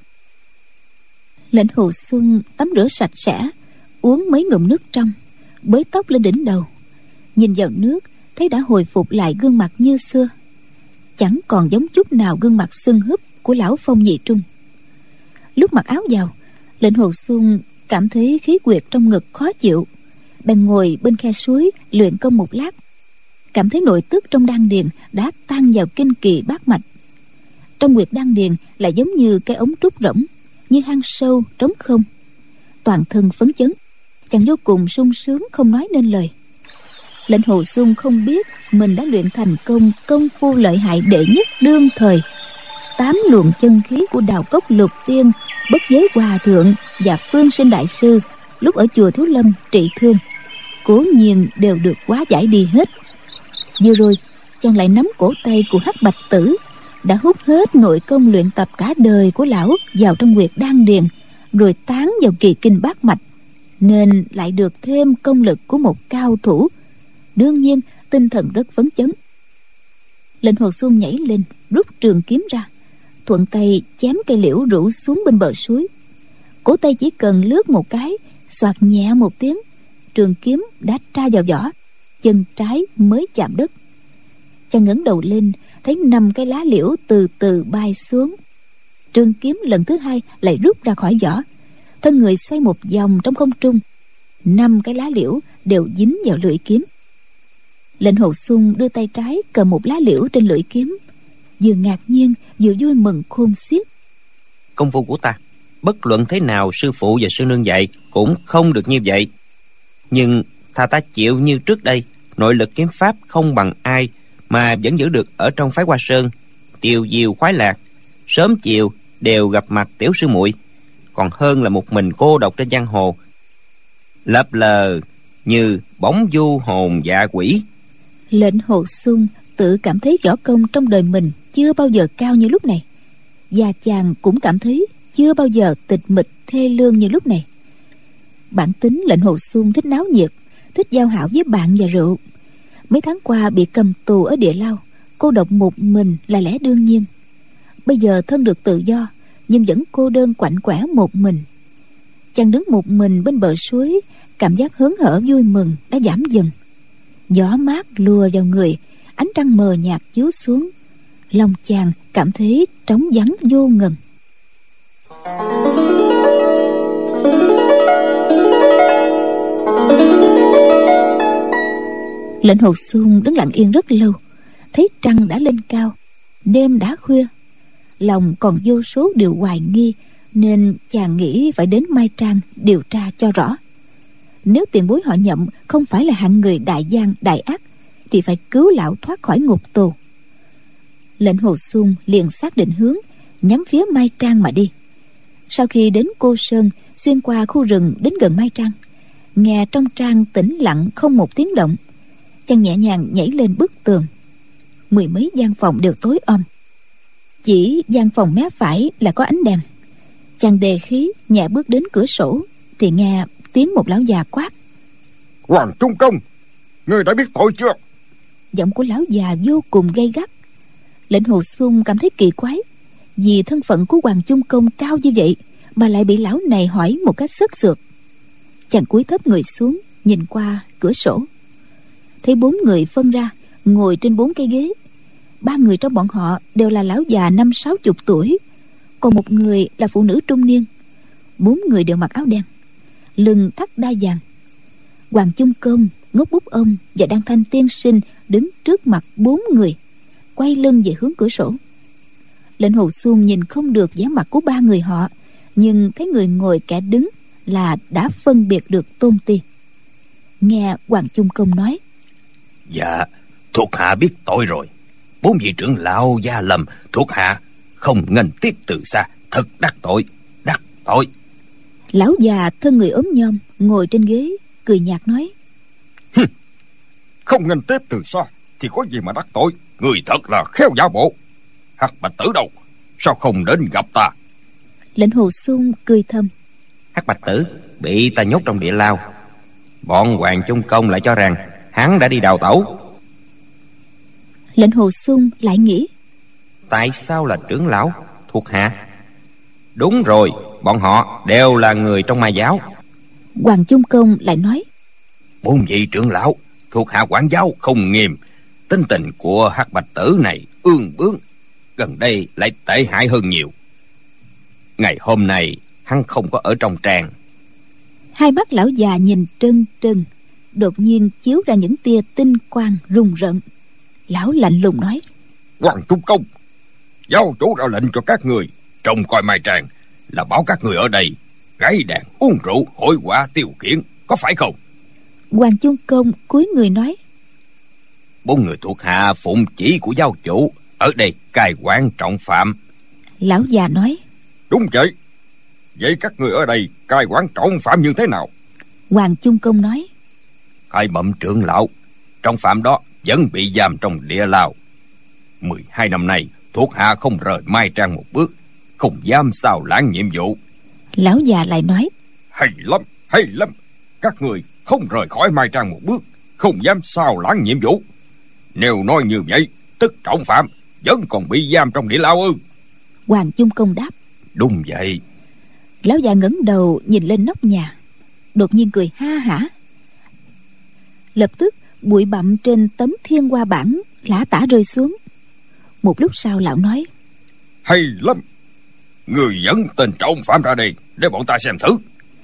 Lệnh Hồ Xung tắm rửa sạch sẽ, uống mấy ngụm nước trong, bới tóc lên đỉnh đầu, nhìn vào nước thấy đã hồi phục lại gương mặt như xưa, chẳng còn giống chút nào gương mặt sưng húp của lão Phong Nhị Trung. Lúc mặc áo vào, lệnh Hồ Xung cảm thấy khí quyệt trong ngực khó chịu, bèn ngồi bên khe suối luyện công một lát. Cảm thấy nội tức trong đan điền đã tan vào kinh kỳ bát mạch. Trong huyệt đan điền lại giống như cái ống trúc rỗng, như hang sâu trống không. Toàn thân phấn chấn, chàng vô cùng sung sướng không nói nên lời. Lệnh Hồ Xung không biết mình đã luyện thành công công phu lợi hại đệ nhất đương thời. Tám luồng chân khí của Đào Cốc Lục Tiên, Bất Giới Hòa Thượng và Phương Sinh Đại Sư lúc ở chùa Thiếu Lâm trị thương, cố nhiên đều được hóa giải đi hết. Vừa rồi chàng lại nắm cổ tay của Hắc Bạch Tử, đã hút hết nội công luyện tập cả đời của lão vào trong huyệt đan điền, rồi tán vào kỳ kinh bát mạch, nên lại được thêm công lực của một cao thủ. Đương nhiên tinh thần rất phấn chấn. Lệnh Hồ Xung nhảy lên, rút trường kiếm ra, thuận tay chém cây liễu rủ xuống bên bờ suối. Cổ tay chỉ cần lướt một cái, xoạt nhẹ một tiếng, trường kiếm đã tra vào vỏ, chân trái mới chạm đất. Chàng ngẩng đầu lên, thấy năm cái lá liễu từ từ bay xuống. Trường kiếm lần thứ hai lại rút ra khỏi vỏ, thân người xoay một vòng trong không trung, năm cái lá liễu đều dính vào lưỡi kiếm. Lệnh Hồ Xuân đưa tay trái cầm một lá liễu trên lưỡi kiếm, vừa ngạc nhiên vừa vui mừng khôn xiết. Công phu của ta, bất luận thế nào sư phụ và sư nương dạy cũng không được như vậy. Nhưng thà ta chịu như trước đây, nội lực kiếm pháp không bằng ai mà vẫn giữ được ở trong phái Hoa Sơn, tiêu diêu khoái lạc, sớm chiều đều gặp mặt tiểu sư muội, còn hơn là một mình cô độc trên giang hồ, lập lờ như bóng du hồn dạ quỷ. Lệnh Hồ Xuân tự cảm thấy võ công trong đời mình chưa bao giờ cao như lúc này, và chàng cũng cảm thấy chưa bao giờ tịch mịch thê lương như lúc này. Bản tính Lệnh Hồ Xuân thích náo nhiệt, thích giao hảo với bạn và rượu. Mấy tháng qua bị cầm tù ở địa lao, cô độc một mình là lẽ đương nhiên. Bây giờ thân được tự do, nhưng vẫn cô đơn quạnh quẻ một mình. Chàng đứng một mình bên bờ suối, cảm giác hớn hở vui mừng đã giảm dần. Gió mát lùa vào người, ánh trăng mờ nhạt chiếu xuống, lòng chàng cảm thấy trống vắng vô ngần. Lệnh Hồ Xuân đứng lặng yên rất lâu, thấy trăng đã lên cao, đêm đã khuya, lòng còn vô số điều hoài nghi, nên chàng nghĩ phải đến Mai Trang điều tra cho rõ. Nếu tiền bối họ Nhậm không phải là hạng người đại gian đại ác, thì phải cứu lão thoát khỏi ngục tù. Lệnh Hồ Xuân liền xác định hướng, nhắm phía Mai Trang mà đi. Sau khi đến Cô Sơn, xuyên qua khu rừng đến gần Mai Trang, nghe trong trang tĩnh lặng không một tiếng động, chàng nhẹ nhàng nhảy lên bức tường. Mười mấy gian phòng đều tối om, chỉ gian phòng mé phải là có ánh đèn. Chàng đề khí nhẹ bước đến cửa sổ, thì nghe tiếng một lão già quát: Hoàng Trung Công, ngươi đã biết tội chưa? Giọng của lão già vô cùng gay gắt. Lệnh Hồ Xuân cảm thấy kỳ quái, vì thân phận của Hoàng Trung Công cao như vậy mà lại bị lão này hỏi một cách sất sượt. Chàng cúi thấp người xuống, nhìn qua cửa sổ, thấy bốn người phân ra ngồi trên bốn cái ghế. Ba người trong bọn họ đều là lão già năm sáu chục tuổi, còn một người là phụ nữ trung niên. Bốn người đều mặc áo đen, lưng thắt đai vàng. Hoàng Trung Công, Ngốc Bút Ông và Đan Thanh tiên sinh đứng trước mặt bốn người, quay lưng về hướng cửa sổ. Lệnh Hồ Xuân nhìn không được vẻ mặt của ba người họ, nhưng thấy người ngồi kẻ đứng là đã phân biệt được tôn ti. Nghe Hoàng Trung Công nói: Dạ, thuộc hạ biết tội rồi. Bốn vị trưởng lão gia lầm, thuộc hạ không nghênh tiếp từ xa, thật đắc tội, đắc tội. Lão già thân người ốm nhom ngồi trên ghế, cười nhạt nói: Không nghênh tiếp từ xa thì có gì mà đắc tội? Người thật là khéo giả bộ. Hắc Bạch Tử đâu? Sao không đến gặp ta? Lệnh Hồ Xuân cười thầm: Hắc Bạch Tử bị ta nhốt trong địa lao, bọn Hoàng Trung Công lại cho rằng hắn đã đi đào tẩu. Lệnh Hồ Xuân lại nghĩ: Tại sao là trưởng lão thuộc hạ? Đúng rồi, bọn họ đều là người trong Ma giáo. Hoàng Trung Công lại nói: Bốn vị trưởng lão thuộc hạ quản giáo không nghiêm, tính tình của Hắc Bạch Tử này ương bướng, gần đây lại tệ hại hơn nhiều. Ngày hôm nay hắn không có ở trong tràng. Hai mắt lão già nhìn trân trân, đột nhiên chiếu ra những tia tinh quang rùng rợn. Lão lạnh lùng nói: Hoàng Trung Công, giáo chủ ra lệnh cho các người trông coi Mai Trang, là bảo các người ở đây gái đàn uống rượu hội quả tiêu khiển, có phải không? Hoàng Trung Công cúi người nói: Bốn người thuộc hạ phụng chỉ của giáo chủ ở đây cai quản trọng phạm. Lão già nói: Đúng vậy. Vậy các người ở đây cai quản trọng phạm như thế nào? Hoàng Trung Công nói: Khai Bẩm trưởng lão, trọng phạm đó vẫn bị giam trong địa lao. Mười hai năm nay thuộc hạ không rời Mai Trang một bước, không dám sao lãng nhiệm vụ. Lão già lại nói: Hay lắm, hay lắm. Các người không rời khỏi Mai Trang một bước, không dám sao lãng nhiệm vụ. Nếu nói như vậy, tức trọng phạm vẫn còn bị giam trong địa lao ư? Hoàng Trung Công đáp: Đúng vậy. Lão già ngẩng đầu nhìn lên nóc nhà, đột nhiên cười ha hả. Lập tức bụi bặm trên tấm thiên hoa bản lả tả rơi xuống. Một lúc sau lão nói: Hay lắm. Người dẫn tên trọng phạm ra đây để bọn ta xem thử.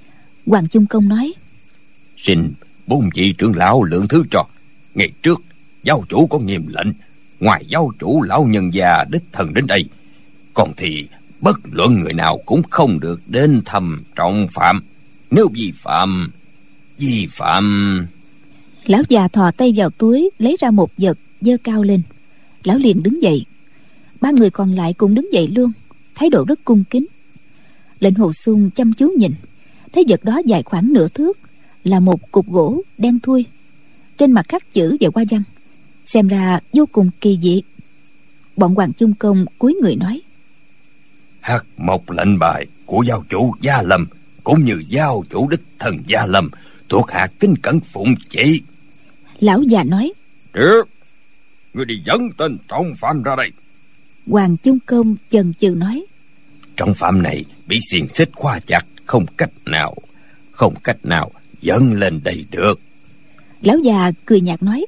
Hoàng Trung Công nói: Xin bốn vị trưởng lão lượng thứ cho. Ngày trước giáo chủ có nghiêm lệnh, ngoài giáo chủ lão nhân già đích thân đến đây, còn thì bất luận người nào cũng không được đến thăm trọng phạm. Nếu vi phạm vi phạm Lão già thò tay vào túi lấy ra một vật, giơ cao lên. Lão liền đứng dậy. Ba người còn lại cũng đứng dậy luôn, thái độ rất cung kính. Lệnh Hồ Xung chăm chú nhìn, thấy vật đó dài khoảng nửa thước, là một cục gỗ đen thui, trên mặt khắc chữ và hoa văn, xem ra vô cùng kỳ dị. Bọn Hoàng Chung Công cúi người nói: hắc mộc lệnh bài của giáo chủ Gia Lâm, cũng như giáo chủ đích thần Gia Lâm, thuộc hạ kính cẩn phụng chỉ. Lão già nói: được, ngươi đi dẫn tên trọng phạm ra đây. Hoàng Chung Công chần chừ nói: trọng phạm này bị xiềng xích khóa chặt, không cách nào không cách nào dẫn lên đây được. Lão già cười nhạt nói: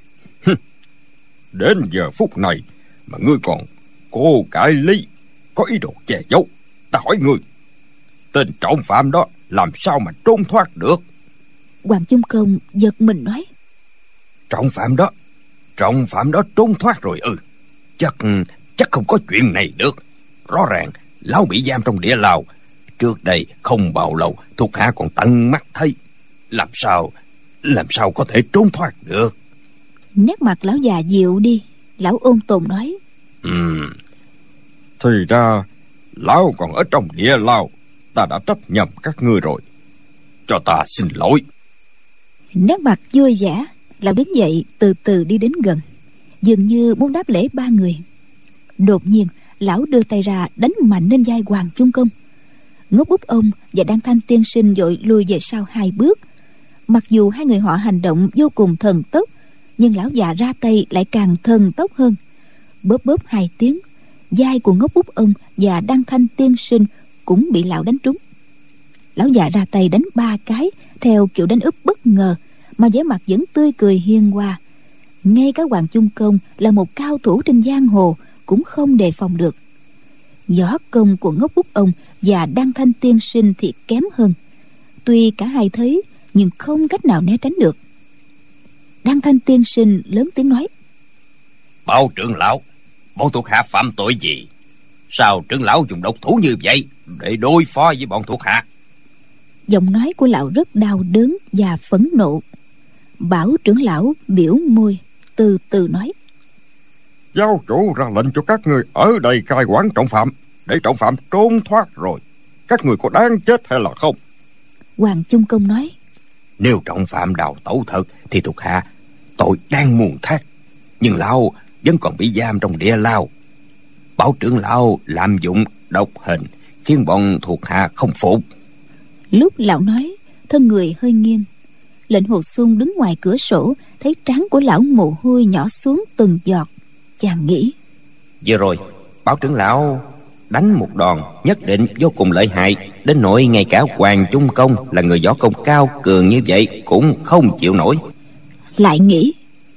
đến giờ phút này mà ngươi còn cố cãi lý, có ý đồ che giấu. Ta hỏi ngươi, tên trọng phạm đó làm sao mà trốn thoát được? Hoàng Chung Công giật mình nói: Trọng phạm đó Trọng phạm đó trốn thoát rồi ư? Chắc Chắc không có chuyện này được. Rõ ràng lão bị giam trong địa lao. Trước đây không bao lâu thuộc hạ còn tận mắt thấy. Làm sao Làm sao có thể trốn thoát được? Nét mặt lão già dịu đi. Lão ôn tồn nói: Ừ, thì ra lão còn ở trong địa lao. Ta đã trách nhầm các ngươi rồi, cho ta xin lỗi. Nét mặt vui vẻ, lão đứng dậy từ từ đi đến gần, dường như muốn đáp lễ ba người. Đột nhiên lão đưa tay ra đánh mạnh lên vai Hoàng Chung Công. Ngốc Úc Ông và Đan Thanh tiên sinh vội lùi về sau hai bước. Mặc dù hai người họ hành động vô cùng thần tốc, nhưng lão già ra tay lại càng thần tốc hơn. Bóp bóp hai tiếng, vai của Ngốc Úc Ông và Đan Thanh tiên sinh cũng bị lão đánh trúng. Lão già ra tay đánh ba cái theo kiểu đánh úp bất ngờ, mà vẻ mặt vẫn tươi cười hiền hòa. Ngay cả Hoàng Chung Công là một cao thủ trên giang hồ cũng không đề phòng được. Võ công của Ngốc Úc Ông và Đan Thanh tiên sinh thì kém hơn. Tuy cả hai thấy, nhưng không cách nào né tránh được. Đan Thanh tiên sinh lớn tiếng nói: Bao trưởng lão, bọn thuộc hạ phạm tội gì? Sao trưởng lão dùng độc thủ như vậy để đối phó với bọn thuộc hạ? Giọng nói của lão rất đau đớn và phẫn nộ. Bảo trưởng lão biểu môi, từ từ nói: Giáo chủ ra lệnh cho các người ở đây cai quản trọng phạm, để trọng phạm trốn thoát rồi. Các người có đáng chết hay là không? Hoàng Chung Công nói: Nếu trọng phạm đào tẩu thật thì thuộc hạ tội đang muôn thác, nhưng lão vẫn còn bị giam trong địa lao. Bảo trưởng lão lạm dụng độc hình khiến bọn thuộc hạ không phục. Lúc lão nói, thân người hơi nghiêng. Lệnh Hồ Xung đứng ngoài cửa sổ, thấy trán của lão mồ hôi nhỏ xuống từng giọt. Chàng nghĩ: Vừa rồi Bảo trưởng lão đánh một đòn nhất định vô cùng lợi hại, đến nỗi ngay cả Hoàng Chung Công là người võ công cao cường như vậy cũng không chịu nổi. Lại nghĩ: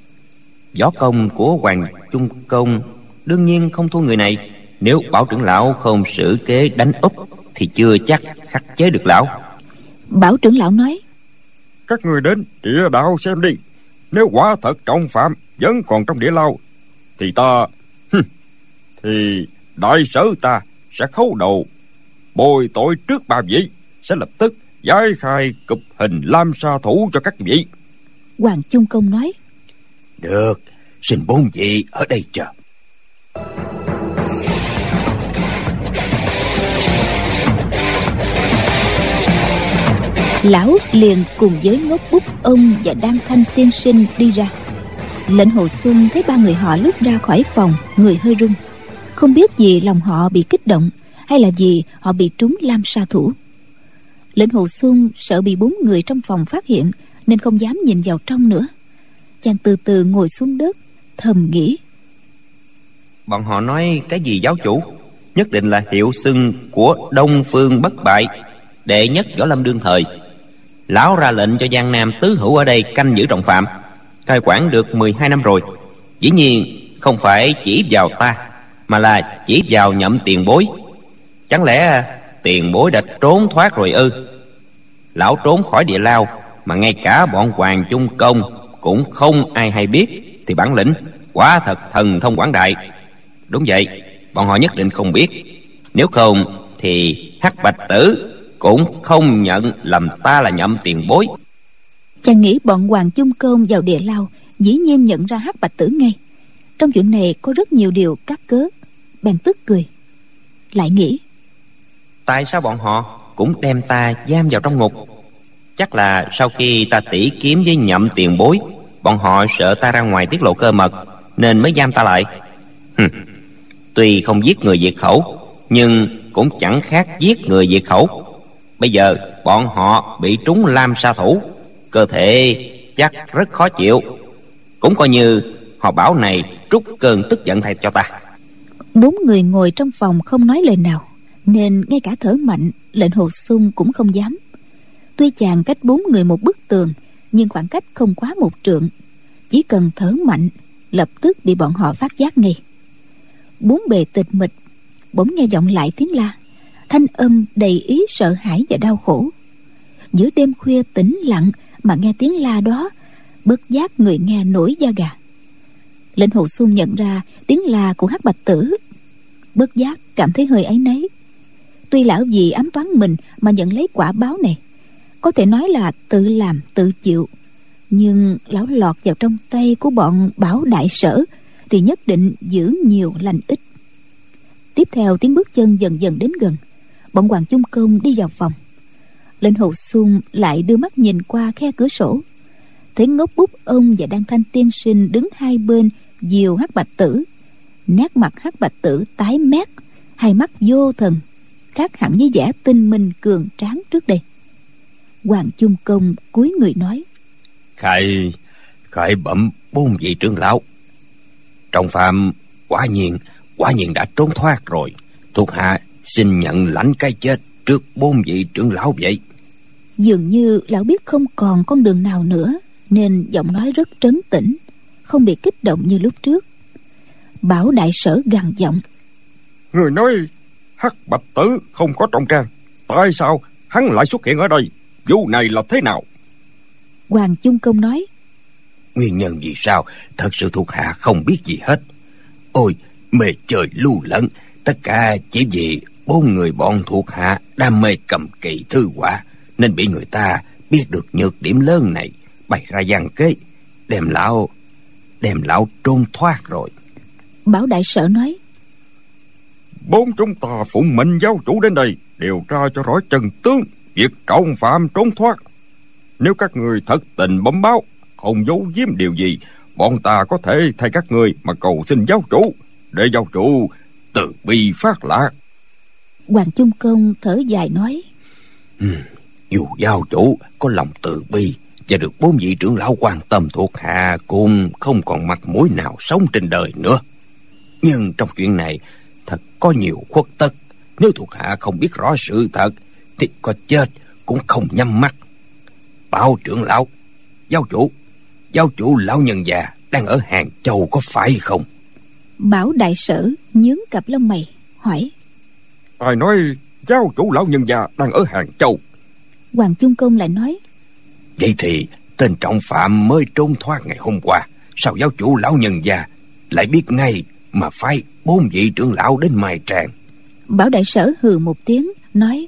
Võ công của Hoàng Chung Công đương nhiên không thua người này. Nếu Bảo trưởng lão không sử kế đánh úp thì chưa chắc khắc chế được lão. Bảo trưởng lão nói: Các người đến địa đạo xem đi. Nếu quả thật trọng phạm vẫn còn trong địa lao thì ta Thì đại sở ta sẽ khấu đầu, bồi tội trước ba vị, sẽ lập tức giải khai cực hình lam sa thủ cho các vị. Hoàng Chung Công nói: Được, xin bốn vị ở đây chờ. Lão liền cùng với Ngốc Úc Ông và Đan Thanh tiên sinh đi ra. Lệnh Hồ Xuân thấy ba người họ lúc ra khỏi phòng, người hơi run, không biết vì lòng họ bị kích động hay là vì họ bị trúng lam sa thủ. Lệnh Hồ Xuân sợ bị bốn người trong phòng phát hiện nên không dám nhìn vào trong nữa. Chàng từ từ ngồi xuống đất, thầm nghĩ: Bọn họ nói cái gì giáo chủ? Nhất định là hiệu xưng của Đông Phương bất bại, đệ nhất võ lâm đương thời. Lão ra lệnh cho Giang Nam tứ hữu ở đây canh giữ trọng phạm, cai quản được mười hai năm rồi. Dĩ nhiên không phải chỉ vào ta, mà là chỉ vào Nhậm tiền bối. Chẳng lẽ tiền bối đã trốn thoát rồi ư? Lão trốn khỏi địa lao mà ngay cả bọn Hoàng Chung Công cũng không ai hay biết. thì bản lĩnh quả thật thần thông quảng đại. Đúng vậy, bọn họ nhất định không biết. Nếu không thì Hắc Bạch Tử cũng không nhận lầm ta là Nhậm tiền bối. Chàng nghĩ bọn Hoàng Chung Côn vào địa lao dĩ nhiên nhận ra Hắc Bạch Tử ngay. Trong chuyện này có rất nhiều điều cắt cớ, bèn tức cười. Lại nghĩ, tại sao bọn họ cũng đem ta giam vào trong ngục? Chắc là sau khi ta tỉ kiếm với Nhậm tiền bối, bọn họ sợ ta ra ngoài tiết lộ cơ mật nên mới giam ta lại. Hừm. Tuy không giết người diệt khẩu, nhưng cũng chẳng khác giết người diệt khẩu. Bây giờ bọn họ bị trúng lam sa thủ, cơ thể chắc rất khó chịu. Cũng coi như họ bảo này trút cơn tức giận thay cho ta. Bốn người ngồi trong phòng không nói lời nào, nên ngay cả thở mạnh lệnh Hồ Xung cũng không dám. Tuy chàng cách bốn người một bức tường, nhưng khoảng cách không quá một trượng. Chỉ cần thở mạnh, lập tức bị bọn họ phát giác ngay. Bốn bề tịch mịch, bỗng nghe vọng lại tiếng la, thanh âm đầy ý sợ hãi và đau khổ. Giữa đêm khuya tĩnh lặng mà nghe tiếng la đó, bất giác người nghe nổi da gà. Lệnh Hồ Xung nhận ra tiếng la của Hắc Bạch Tử, bất giác cảm thấy hơi áy náy. Tuy lão vì ám toán mình mà nhận lấy quả báo này, có thể nói là tự làm tự chịu, nhưng lão lọt vào trong tay của bọn Bảo Đại Sở thì nhất định giữ nhiều lành ít. Tiếp theo tiếng bước chân dần dần đến gần, bọn Hoàng Chung Côn đi vào phòng. Lệnh Hồ Xung lại đưa mắt nhìn qua khe cửa sổ, thấy Ngốc Bút ông và Đan Thanh tiên sinh đứng hai bên dìu Hắc Bạch Tử. Nét mặt Hắc Bạch Tử tái mét, hai mắt vô thần, khác hẳn với vẻ tinh minh cường tráng trước đây. Hoàng Chung Công cúi người nói: Khải, khải bẩm bốn vị trưởng lão, Trọng Phạm quả nhiên, quả nhiên đã trốn thoát rồi. Thuộc hạ xin nhận lãnh cái chết trước bốn vị trưởng lão vậy. Dường như lão biết không còn con đường nào nữa, nên giọng nói rất trấn tĩnh, không bị kích động như lúc trước. Bảo Đại Sở gằn giọng: Người nói Hắc Bạch Tử không có trong trang, tại sao hắn lại xuất hiện ở đây? Vụ này là thế nào? Hoàng Chung Công nói: Nguyên nhân vì sao thật sự thuộc hạ không biết gì hết. Ôi, mê chơi lưu lẫn, tất cả chỉ vì bốn người bọn thuộc hạ đam mê cầm kỳ thư họa, nên bị người ta biết được nhược điểm lớn này, bày ra gian kế, đem lão đem lão trốn thoát rồi. Bảo Đại Sở nói: Bốn chúng ta phụng mệnh giáo chủ đến đây điều tra cho rõ chân tướng việc Trọng Phạm trốn thoát. Nếu các người thật tình bấm báo, không giấu giếm điều gì, bọn ta có thể thay các người mà cầu xin giáo chủ, để giáo chủ từ bi phát lạ. Hoàng Chung Công thở dài nói: ừ, Dù giáo chủ có lòng từ bi và được bốn vị trưởng lão quan tâm, thuộc hạ cũng không còn mặt mũi nào sống trên đời nữa. Nhưng trong chuyện này thật có nhiều khuất tất. Nếu thuộc hạ không biết rõ sự thật thì có chết cũng không nhắm mắt. Bảo trưởng lão, giáo chủ, giáo chủ lão nhân già đang ở Hàng Châu có phải không? Bảo Đại Sở nhướng cặp lông mày hỏi: Ai nói giáo chủ lão nhân già đang ở Hàng Châu? Hoàng Chung Công lại nói: Vậy thì tên Trọng Phạm mới trốn thoát ngày hôm qua, sao giáo chủ lão nhân già lại biết ngay mà phái bốn vị trưởng lão đến mai tràng? Bảo Đại Sở hừ một tiếng nói: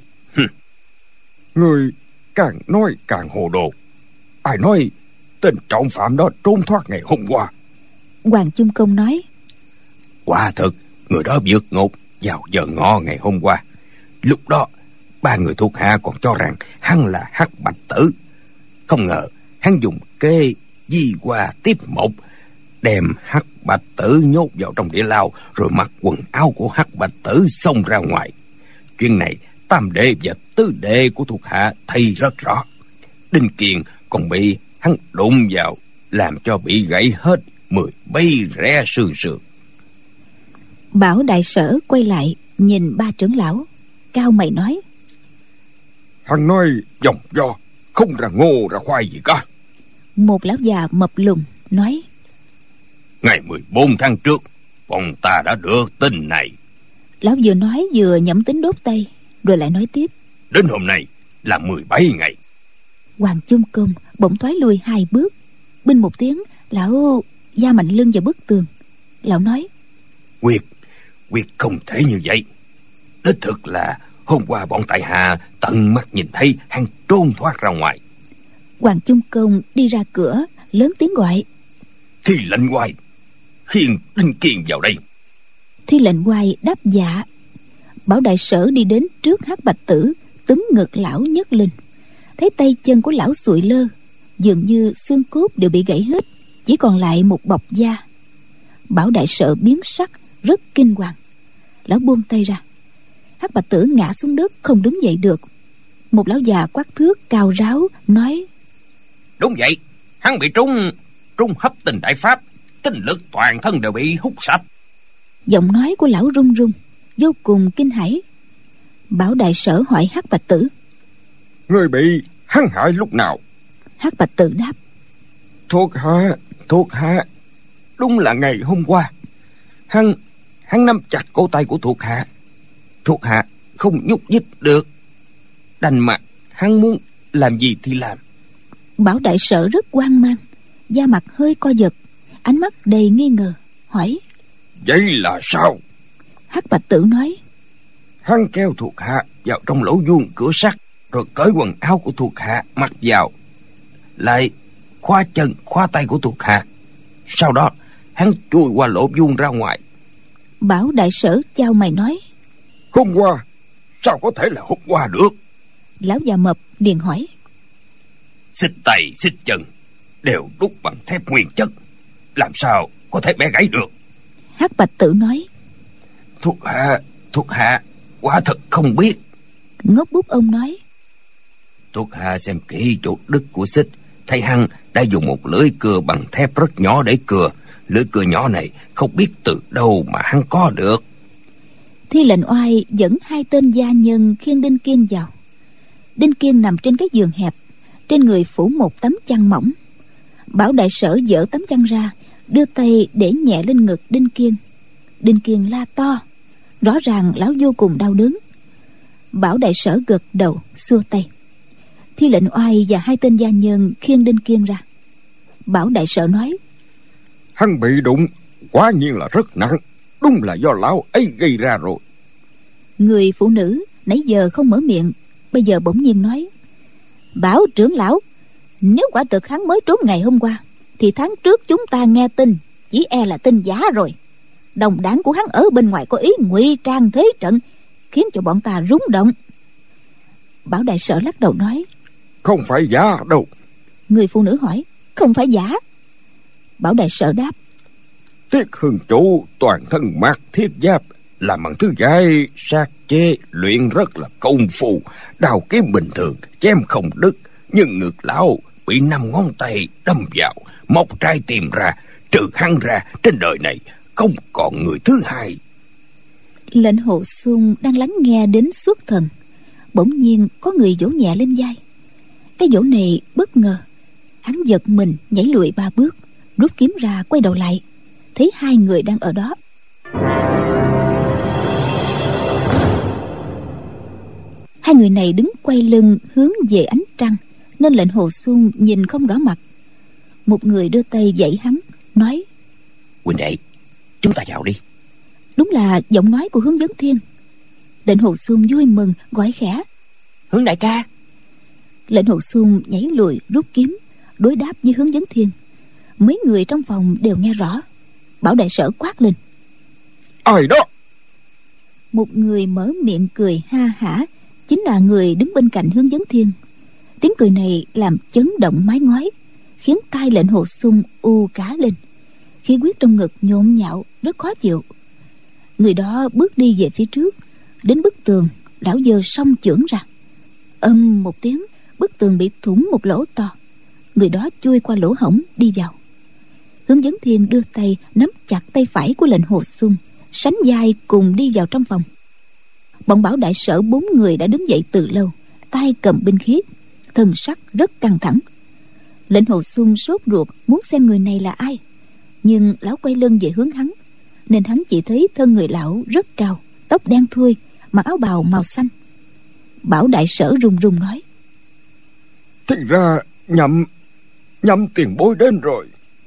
Người càng nói càng hồ đồ. Ai nói tên Trọng Phạm đó trốn thoát ngày hôm qua? Hoàng Chung Công nói: Quả thực người đó vượt ngục vào giờ ngọ ngày hôm qua. Lúc đó ba người thuộc hạ còn cho rằng hắn là Hắc Bạch Tử. Không ngờ hắn dùng kế di qua tiếp một, đem Hắc Bạch Tử nhốt vào trong địa lao, rồi mặc quần áo của Hắc Bạch Tử xông ra ngoài. Chuyện này tam đệ và tứ đệ của thuộc hạ thấy rất rõ. Đinh Kiền còn bị hắn đụng vào, làm cho bị gãy hết mười bay rẽ xương sườn. Bảo Đại Sở quay lại nhìn ba trưởng lão, cao mày nói: Hắn nói dòng do, không ra ngô ra khoai gì cả. Một lão già mập lùn nói: Ngày mười bốn tháng trước, bọn ta đã được tin này. Lão vừa nói vừa nhẩm tính đốt tay, rồi lại nói tiếp: Đến hôm nay là mười bảy ngày. Hoàng Chung Công bỗng thoái lui hai bước, binh một tiếng, lão da mạnh lưng vào bức tường. Lão nói: Quyết, Quyết không thể như vậy. Đích thực là hôm qua bọn tại hạ tận mắt nhìn thấy hắn trốn thoát ra ngoài. Hoàng Chung Công đi ra cửa, lớn tiếng gọi: Thi lệnh Hoài, khiêng Đinh Kiên vào đây. Thi lệnh Hoài đáp dạ. Bảo đại sở đi đến trước Hắc Bạch Tử, túm ngực lão nhấc lên. Thấy tay chân của lão sụi lơ, dường như xương cốt đều bị gãy hết, chỉ còn lại một bọc da. Bảo đại sở biến sắc, rất kinh hoàng. Lão buông tay ra. Hắc Bạch Tử ngã xuống đất không đứng dậy được. Một lão già quát thước cao ráo nói: Đúng vậy, hắn bị trúng Trúng hấp tình đại pháp, tinh lực toàn thân đều bị hút sạch. Giọng nói của lão run run, vô cùng kinh hãi. Bảo đại sở hỏi Hắc Bạch Tử: Người bị hắn hại lúc nào? Hắc Bạch Tử đáp: Thuộc hạ, thuộc hạ, đúng là ngày hôm qua. Hắn, hắn nắm chặt cổ tay của thuộc hạ. Thuộc hạ không nhúc nhích được. Đành mà hắn muốn làm gì thì làm. Bảo đại sở rất hoang mang, da mặt hơi co giật, ánh mắt đầy nghi ngờ, hỏi: Vậy là sao? Hắc Bạch Tử nói: Hắn kéo thuộc hạ vào trong lỗ vuông cửa sắt, rồi cởi quần áo của thuộc hạ mặc vào, lại khóa chân khóa tay của thuộc hạ. Sau đó hắn chui qua lỗ vuông ra ngoài. Bảo đại sở chau mày nói: Hôm qua? Sao có thể là hôm qua được? Lão già mập liền hỏi: Xích tay xích chân đều đúc bằng thép nguyên chất, làm sao có thể bẻ gãy được? Hắc Bạch Tử nói: Thuộc hạ, thuộc hạ quả thật không biết. Ngốc bút ông nói: Thuộc hạ xem kỹ chỗ đứt của xích, thấy hắn đã dùng một lưỡi cưa bằng thép rất nhỏ để cưa. Lưỡi cưa nhỏ này không biết từ đâu mà hắn có được. Thi lệnh Oai dẫn hai tên gia nhân khiêng Đinh Kiên vào. Đinh Kiên nằm trên cái giường hẹp, trên người phủ một tấm chăn mỏng. Bảo đại sở dỡ tấm chăn ra, đưa tay để nhẹ lên ngực Đinh Kiên. Đinh Kiên la to, rõ ràng lão vô cùng đau đớn. Bảo đại sở gật đầu xua tay. Thi lệnh Oai và hai tên gia nhân khiêng Đinh Kiên ra. Bảo đại sở nói: Hắn bị đụng quả nhiên là rất nặng, đúng là do lão ấy gây ra rồi. Người phụ nữ nãy giờ không mở miệng, bây giờ bỗng nhiên nói: Bảo trưởng lão, nếu quả thực hắn mới trốn ngày hôm qua, thì tháng trước chúng ta nghe tin, chỉ e là tin giả rồi. Đồng đảng của hắn ở bên ngoài có ý ngụy trang thế trận, khiến cho bọn ta rúng động. Bảo đại sở lắc đầu nói: Không phải giả đâu. Người phụ nữ hỏi: Không phải giả? Bảo đại sở đáp: Thiết hương chủ toàn thân mặc thiết giáp, làm bằng thứ giai sát chế luyện rất là công phu, đào kiếm bình thường chém không đứt, nhưng ngực lão bị năm ngón tay đâm vào, móc trái tim ra, trừ hắn ra trên đời này không còn người thứ hai. Lệnh Hồ Xuân đang lắng nghe đến xuất thần, bỗng nhiên có người vỗ nhẹ lên vai. Cái vỗ này bất ngờ, hắn giật mình nhảy lùi ba bước, rút kiếm ra quay đầu lại, thấy hai người đang ở đó. Hai người này đứng quay lưng hướng về ánh trăng, nên lệnh Hồ Xuân nhìn không rõ mặt. Một người đưa tay dạy hắn, nói: Huynh đệ, chúng ta vào đi. Đúng là giọng nói của Hướng Vấn Thiên. Lệnh Hồ Xuân vui mừng gọi khẽ: Hướng đại ca. Lệnh Hồ Xuân nhảy lùi rút kiếm, đối đáp với Hướng Vấn Thiên. Mấy người trong phòng đều nghe rõ. Bảo đại sở quát lên: Ai đó? Một người mở miệng cười ha hả, chính là người đứng bên cạnh Hướng Vấn Thiên. Tiếng cười này làm chấn động mái ngói, khiến tai lệnh Hồ Xuân u cá lên, khí huyết trong ngực nhộn nhạo rất khó chịu. Người đó bước đi về phía trước, đến bức tường, lão giơ song chưởng ra. Âm một tiếng, bức tường bị thủng một lỗ to. Người đó chui qua lỗ hổng đi vào. Hướng Vấn Thiên đưa tay nắm chặt tay phải của lệnh Hồ Xuân, sánh vai cùng đi vào trong phòng. Bọn Bảo đại sở bốn người đã đứng dậy từ lâu, tay cầm binh khí, thần sắc rất căng thẳng. Lệnh Hồ Xuân sốt ruột muốn xem người này là ai, nhưng lão quay lưng về hướng hắn, nên hắn chỉ thấy thân người lão rất cao, tóc đen thui, mặc áo bào màu xanh. Bảo đại sở run run nói: Thì ra nhậm nhậm tiền bối đến rồi.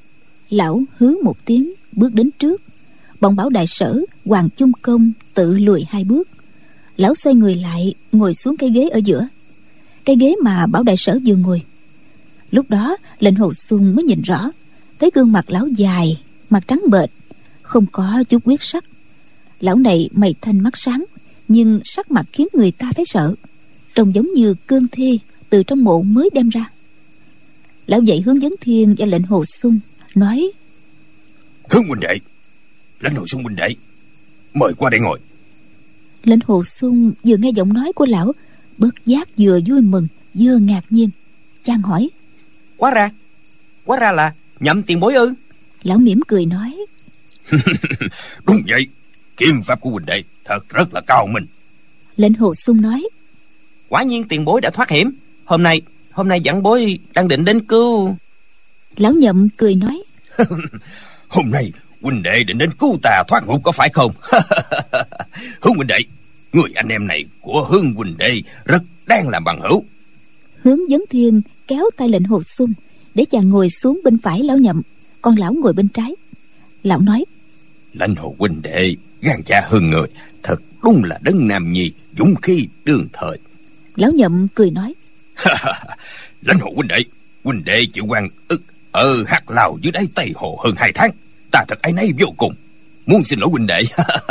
Lão hứ một tiếng, bước đến trước. Bọn Bảo Đại Sở, Hoàng Chung Công tự lùi hai bước. Lão xoay người lại, ngồi xuống cái ghế ở giữa, cái ghế mà Bảo Đại Sở vừa ngồi. Lúc đó Lệnh Hồ Xuân mới nhìn rõ, thấy gương mặt lão dài, mặt trắng bệch, không có chút huyết sắc. Lão này mày thanh mắt sáng, nhưng sắc mặt khiến người ta thấy sợ, trông giống như cương thi từ trong mộ mới đem ra. Lão dậy hướng Vấn Thiên và Lệnh Hồ Xuân nói: Hướng huynh đệ, Lệnh Hồ Xuân huynh đệ, mời qua đây ngồi. Lệnh Hồ Xuân vừa nghe giọng nói của lão, bất giác vừa vui mừng vừa ngạc nhiên, chàng hỏi: Quá ra, quá ra là Nhậm tiền bối ư? Lão mỉm cười nói: Đúng vậy, kiếm pháp của huynh đệ thật rất là cao minh. Lệnh Hồ Xuân nói: Quả nhiên tiền bối đã thoát hiểm. Hôm nay, hôm nay vãn bối đang định đến cứu. Lão Nhậm cười nói: Hôm nay huynh đệ định đến cứu ta thoát ngục có phải không? Hướng huynh đệ, người anh em này của Hướng huynh đệ rất đáng làm bằng hữu. Hướng Vấn Thiên kéo tay Lệnh Hồ Xuân để chàng ngồi xuống bên phải lão Nhậm, còn lão ngồi bên trái. Lão nói: Lệnh Hồ huynh đệ gan dạ hơn người, thật đúng là đấng nam nhi dũng khí đương thời. Lão Nhậm cười nói: Lệnh Hồ huynh đệ, huynh đệ chịu quan ức ở Hắc Lao dưới đáy Tây Hồ hơn hai tháng, ta thật áy náy vô cùng, muốn xin lỗi huynh đệ.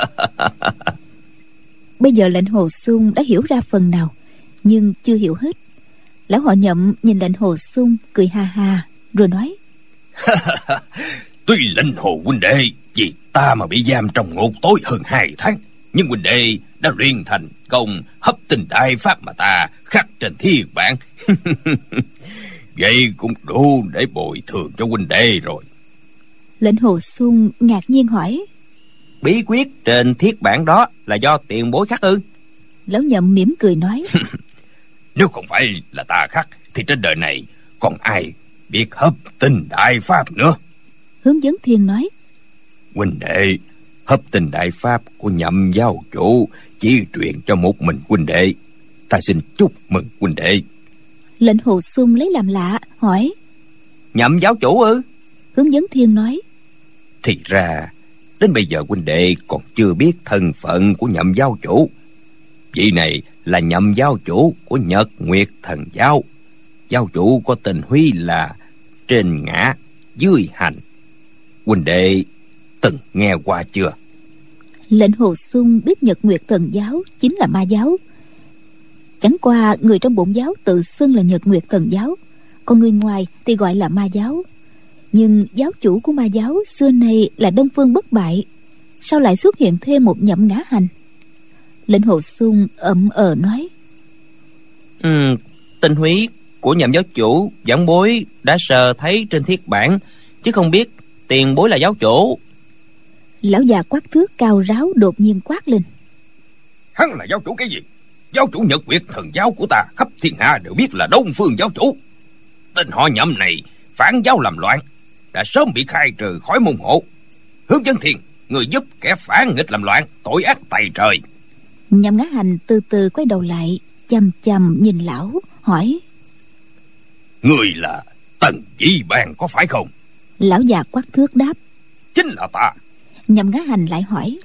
Bây giờ Lệnh Hồ Xuân đã hiểu ra phần nào, nhưng chưa hiểu hết. Lão họ Nhậm nhìn Lệnh Hồ Xuân cười ha ha, rồi nói: Tuy Lệnh Hồ huynh đệ vì ta mà bị giam trong ngục tối hơn hai tháng, nhưng huynh đệ đã luyện thành công hấp tinh đại pháp mà ta khắc trên thiên bản. Vậy cũng đủ để bồi thường cho huynh đệ rồi. Lệnh Hồ Xuân ngạc nhiên hỏi: Bí quyết trên thiết bản đó là do tiền bối khắc ư? Lão Nhậm mỉm cười nói: Nếu không phải là ta khắc thì trên đời này còn ai biết hấp tinh đại pháp nữa. Hướng Vấn Thiên nói: Huynh đệ, hấp tinh đại pháp của Nhậm giáo chủ chỉ truyền cho một mình huynh đệ, ta xin chúc mừng huynh đệ. Lệnh Hồ Xuân lấy làm lạ hỏi: Nhậm giáo chủ ư? Hướng Vấn Thiên nói: Thì ra đến bây giờ huynh đệ còn chưa biết thân phận của Nhậm giáo chủ. Vị này là Nhậm giáo chủ của Nhật Nguyệt Thần giáo. Giáo chủ có tên huy là Trên Ngã Dưới Hành. Huynh đệ từng nghe qua chưa? Lệnh Hồ Xuân biết Nhật Nguyệt Thần giáo chính là ma giáo. Chẳng qua người trong bổn giáo tự xưng là Nhật Nguyệt Thần giáo, còn người ngoài thì gọi là ma giáo. Nhưng giáo chủ của ma giáo xưa nay là Đông Phương Bất Bại, sao lại xuất hiện thêm một Nhậm Ngã Hành? Lệnh Hồ Xuân ậm ờ nói: ừ, Tên húy của Nhậm giáo chủ vãn bối đã sờ thấy trên thiết bản, chứ không biết tiền bối là giáo chủ. Lão già Quát Thước cao ráo đột nhiên quát lên: Hắn là giáo chủ cái gì? Giáo chủ Nhật Nguyệt Thần giáo của ta khắp thiên hạ đều biết là Đông Phương giáo chủ. Tên họ Nhậm này phản giáo làm loạn, đã sớm bị khai trừ khỏi môn hộ. Hướng Vấn Thiên, người giúp kẻ phản nghịch làm loạn, tội ác tày trời. Nhậm Ngã Hành từ từ quay đầu lại, chằm chằm nhìn lão hỏi: Người là Tần Dĩ Bang có phải không? Lão già Quát Thước đáp: Chính là ta. Nhậm Ngã Hành lại hỏi: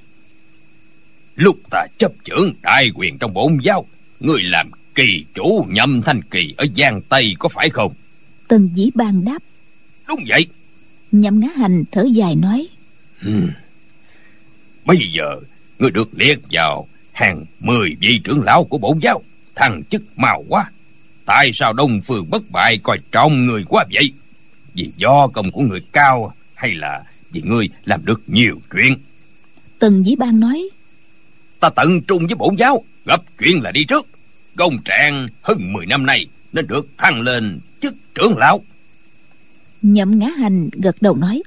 Lúc ta chấp chưởng đại quyền trong bổn giáo, người làm kỳ chủ Nhậm Thanh Kỳ ở Giang Tây có phải không? Tần Dĩ Bang đáp: Đúng vậy. Nhậm Ngã Hành thở dài nói: hmm. Bây giờ người được liệt vào hàng mười vị trưởng lão của bổn giáo, thăng chức mau quá. Tại sao Đông Phương Bất Bại coi trọng người quá vậy? Vì do công của người cao, hay là vì ngươi làm được nhiều chuyện? Tần Dĩ Bang nói: Ta tận trung với bổn giáo, gặp chuyện là đi trước. Công trạng hơn mười năm nay nên được thăng lên chức trưởng lão. Nhậm Ngã Hành gật đầu nói: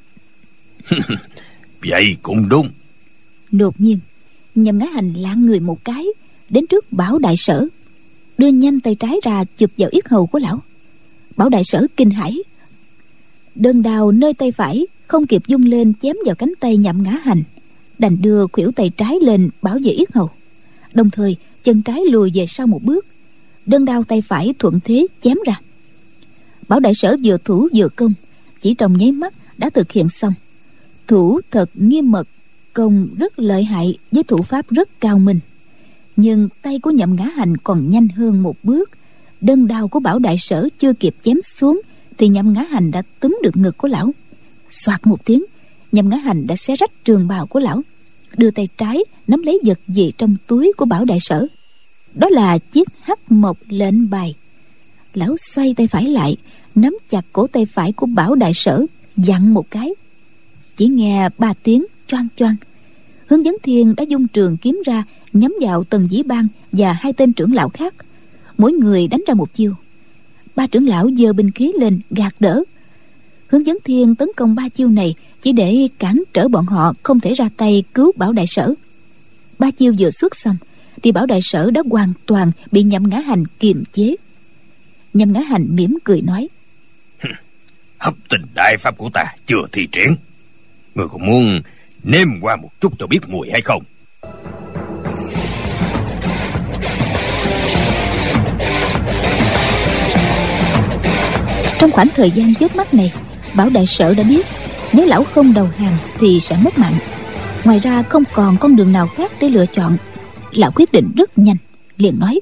Vậy cũng đúng. Đột nhiên Nhậm Ngã Hành lạng người một cái đến trước Bảo Đại Sở, đưa nhanh tay trái ra chụp vào yết hầu của lão. Bảo Đại Sở kinh hãi, đơn đao nơi tay phải không kịp vung lên chém vào cánh tay Nhậm Ngã Hành, đành đưa khuỷu tay trái lên bảo vệ yết hầu, đồng thời chân trái lùi về sau một bước, đơn đao tay phải thuận thế chém ra. Bảo Đại Sở vừa thủ vừa công, chỉ trong nháy mắt đã thực hiện xong. Thủ thật nghiêm mật, công rất lợi hại với thủ pháp rất cao minh. Nhưng tay của Nhậm Ngã Hành còn nhanh hơn một bước. Đơn đao của Bảo Đại Sở chưa kịp chém xuống thì Nhậm Ngã Hành đã túm được ngực của lão. Soạt một tiếng, Nhậm Ngã Hành đã xé rách trường bào của lão, đưa tay trái nắm lấy vật gì trong túi của Bảo Đại Sở. Đó là chiếc hắc mộc lệnh bài. Lão xoay tay phải lại, nắm chặt cổ tay phải của Bảo Đại Sở, dặn một cái. Chỉ nghe ba tiếng choang choang, Hướng Dẫn Thiên đã dung trường kiếm ra, nhắm vào Tần Dĩ Bang và hai tên trưởng lão khác. Mỗi người đánh ra một chiêu. Ba trưởng lão giơ binh khí lên gạt đỡ. Hướng Dẫn Thiên tấn công ba chiêu này chỉ để cản trở bọn họ không thể ra tay cứu Bảo Đại Sở. Ba chiêu vừa xuất xong thì Bảo Đại Sở đã hoàn toàn bị Nhậm Ngã Hành kiềm chế. Nhậm Ngã Hành mỉm cười nói: Hấp tình đại pháp của ta chưa thi triển, người còn muốn nếm qua một chút cho biết mùi hay không? Trong khoảng thời gian chớp mắt này, Bảo Đại Sở đã biết nếu lão không đầu hàng thì sẽ mất mạng. Ngoài ra không còn con đường nào khác để lựa chọn. Lão quyết định rất nhanh, liền nói: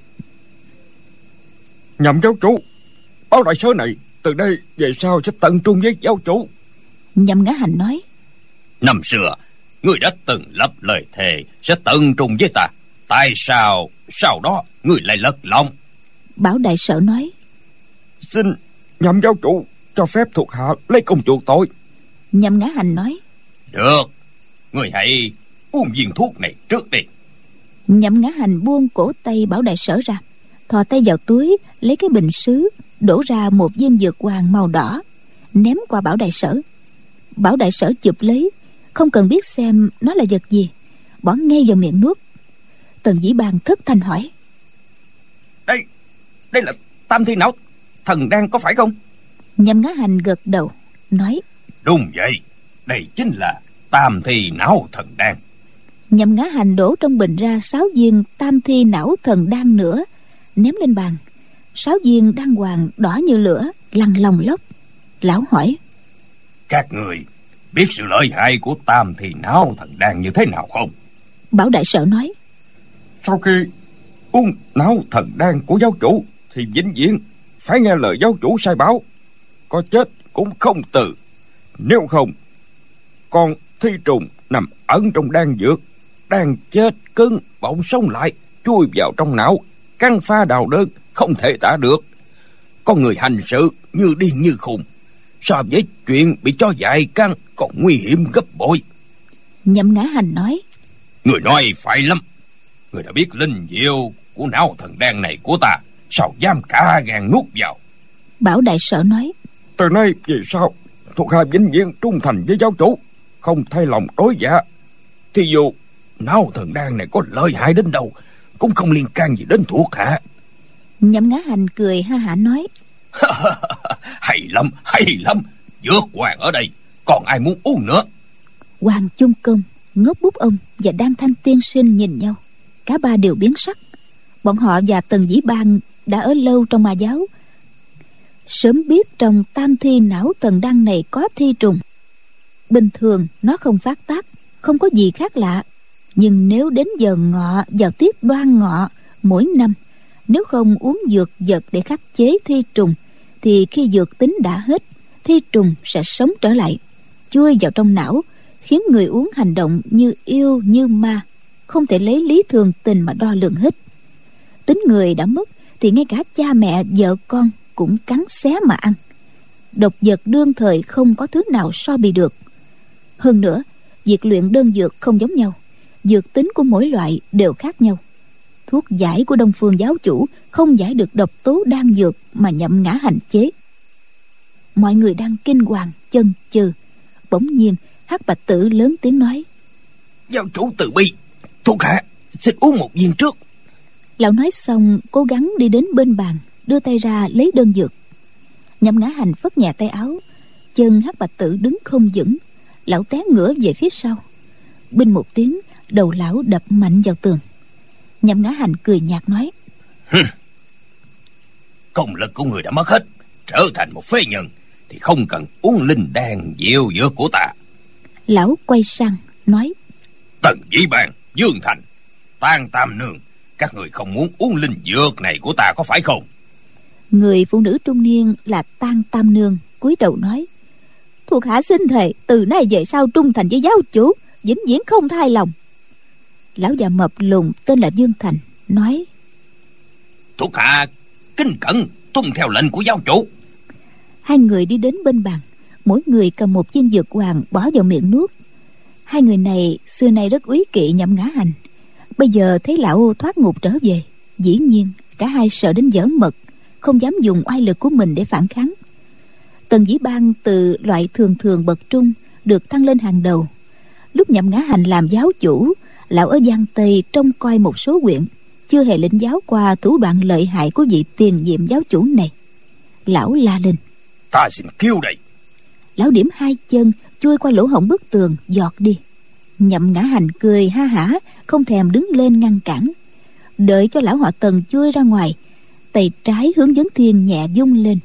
Nhậm giáo chủ, Bảo Đại Sở này từ đây về sau sẽ tận trung với giáo chủ. Nhậm Ngã Hành nói: Năm xưa ngươi đã từng lập lời thề sẽ tận trung với ta, tại sao sau đó ngươi lại lật lọng? Bảo Đại Sở nói: Xin Nhậm giáo chủ cho phép thuộc hạ lấy công chuộc tội. Nhậm Ngã Hành nói: Được, ngươi hãy uống viên thuốc này trước đi. Nhậm Ngã Hành buông cổ tay Bảo Đại Sở ra, thò tay vào túi lấy cái bình sứ, đổ ra một viên dược hoàng màu đỏ, ném qua Bảo Đại Sở. Bảo Đại Sở chụp lấy, không cần biết xem nó là vật gì, bỏ ngay vào miệng nuốt. Tần Dĩ Bang thất thanh hỏi: Đây, đây là Tam Thi Não Thần Đan có phải không? Nhậm Ngã Hành gật đầu nói: Đúng vậy, đây chính là Tam Thi Não Thần Đan. Nhậm Ngã Hành đổ trong bình ra sáu viên Tam Thi Não Thần Đan nữa, ném lên bàn. Sáu viên đan hoàng đỏ như lửa, lăn lòng lóc. Lão hỏi: Các người biết sự lợi hại của Tam Thi Não Thần Đan như thế nào không? Bảo Đại Sở nói: Sau khi uống não thần đan của giáo chủ thì vĩnh viễn phải nghe lời giáo chủ sai bảo, có chết cũng không từ. Nếu không, con thi trùng nằm ẩn trong đan dược, đang chết cứng bỗng sống lại, chui vào trong não, căn pha đào đơn, không thể tả được. Con người hành sự như điên như khùng, so với chuyện bị cho dại căn còn nguy hiểm gấp bội. Nhậm Ngã Hành nói: Người nói phải lắm. Người đã biết linh diệu của não thần đan này của ta, sao dám cả gan nuốt vào? Bảo Đại Sở nói: Từ nay về sau, thuộc hạ vĩnh viễn trung thành với giáo chủ, không thay lòng đối dạ. Thì dù não thần đan này có lợi hại đến đâu, cũng không liên can gì đến thuộc hạ. Nhậm Ngã Hành cười ha hả nói: Hay lắm, hay lắm. Dược hoàng ở đây, còn ai muốn uống nữa? Hoàng Chung Công, Ngốc Bút Ông và Đan Thanh Tiên Sinh nhìn nhau, cả ba đều biến sắc. Bọn họ và Tần Dĩ Bang đã ở lâu trong ma giáo, sớm biết trong Tam Thi Não Thần Đan này có thi trùng. Bình thường nó không phát tác, không có gì khác lạ. Nhưng nếu đến giờ ngọ vào tiết đoan ngọ mỗi năm, nếu không uống dược vật để khắc chế thi trùng, thì khi dược tính đã hết, thi trùng sẽ sống trở lại, chui vào trong não, khiến người uống hành động như yêu như ma, không thể lấy lý thường tình mà đo lường hết. Tính người đã mất thì ngay cả cha mẹ vợ con cũng cắn xé mà ăn. Độc vật đương thời không có thứ nào so bì được. Hơn nữa, việc luyện đơn dược không giống nhau, dược tính của mỗi loại đều khác nhau. Thuốc giải của Đông Phương giáo chủ không giải được độc tố đan dược mà Nhậm Ngã Hành chế. Mọi người đang kinh hoàng chần chừ, bỗng nhiên Hắc Bạch Tử lớn tiếng nói: Giáo chủ từ bi, thuộc hạ xin uống một viên trước. Lão nói xong cố gắng đi đến bên bàn, đưa tay ra lấy đơn dược. Nhậm Ngã Hành phất nhẹ tay áo, chân Hắc Bạch Tử đứng không vững, lão té ngửa về phía sau. Binh một tiếng, đầu lão đập mạnh vào tường. Nhậm Ngã Hành cười nhạt nói: Công lực của người đã mất hết, trở thành một phế nhân, thì không cần uống linh đan diệu dược của ta. Lão quay sang nói: Tần Dĩ Bang, Dương Thành, Tang Tam Nương, các người không muốn uống linh dược này của ta có phải không? Người phụ nữ trung niên là Tang Tam Nương cúi đầu nói: Thuộc hạ xin thề từ nay về sau trung thành với giáo chủ, vĩnh viễn không thay lòng. Lão già mập lùn tên là Dương Thành nói: Thuộc hạ kính cẩn tuân theo lệnh của giáo chủ. Hai người đi đến bên bàn, mỗi người cầm một viên dược hoàng bỏ vào miệng nuốt. Hai người này xưa nay rất úy kỵ Nhậm Ngã Hành, bây giờ thấy lão thoát ngục trở về, dĩ nhiên cả hai sợ đến dở mật, không dám dùng oai lực của mình để phản kháng. Tần Dĩ Bang từ loại thường thường bậc trung được thăng lên hàng đầu. Lúc Nhậm Ngã Hành làm giáo chủ, lão ở Giang Tây trông coi một số huyện, chưa hề lĩnh giáo qua thủ đoạn lợi hại của vị tiền nhiệm giáo chủ này. Lão la lên: Ta xin kêu đây. Lão điểm hai chân chui qua lỗ hổng bức tường giọt đi. Nhậm Ngã Hành cười ha hả, không thèm đứng lên ngăn cản. Đợi cho lão họ Tần chui ra ngoài, tay trái hướng Vấn Thiên nhẹ vung lên.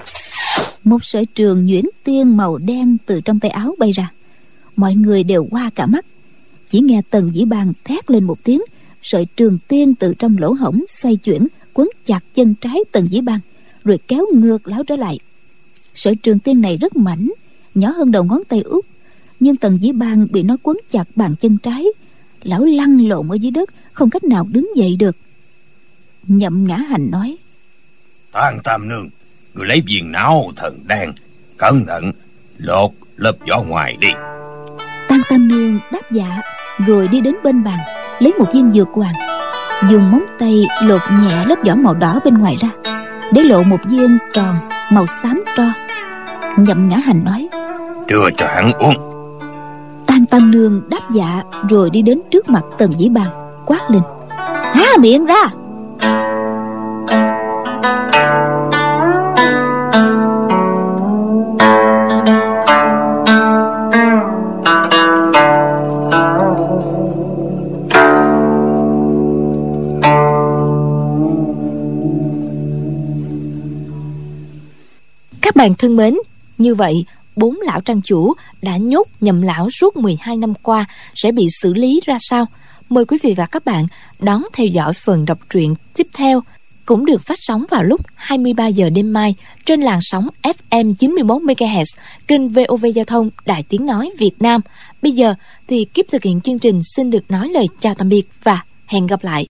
Một sợi trường nhuyễn tiên màu đen từ trong tay áo bay ra. Mọi người đều qua cả mắt. Chỉ nghe Tần Dĩ Bang thét lên một tiếng, sợi trường tiên từ trong lỗ hổng xoay chuyển, quấn chặt chân trái Tần Dĩ Bang, rồi kéo ngược lão trở lại. Sợi trường tiên này rất mảnh, nhỏ hơn đầu ngón tay út, nhưng Tần Dĩ Bang bị nó quấn chặt bàn chân trái. Lão lăn lộn ở dưới đất, không cách nào đứng dậy được. Nhậm Ngã Hành nói: Tang Tam Nương, người lấy viên não thần đan, cẩn thận lột lớp vỏ ngoài đi. Tang Tam Nương đáp dạ, rồi đi đến bên bàn lấy một viên dược hoàng, dùng móng tay lột nhẹ lớp vỏ màu đỏ bên ngoài ra, để lộ một viên tròn màu xám tro. Nhậm Ngã Hành nói: Đưa cho hắn uống. Tang Tam Nương đáp dạ, rồi đi đến trước mặt Tần Dĩ Bang quát lên: Há miệng ra! Các bạn thân mến, như vậy bốn lão trang chủ đã nhốt Nhậm lão suốt mười hai năm qua sẽ bị xử lý ra sao? Mời quý vị và các bạn đón theo dõi phần đọc truyện tiếp theo, cũng được phát sóng vào lúc hai mươi ba giờ đêm mai trên làn sóng ép em chín mươi mốt mê ga héc kênh vê o vê Giao thông Đài Tiếng Nói Việt Nam. Bây giờ thì Kiếp thực hiện chương trình xin được nói lời chào tạm biệt và hẹn gặp lại.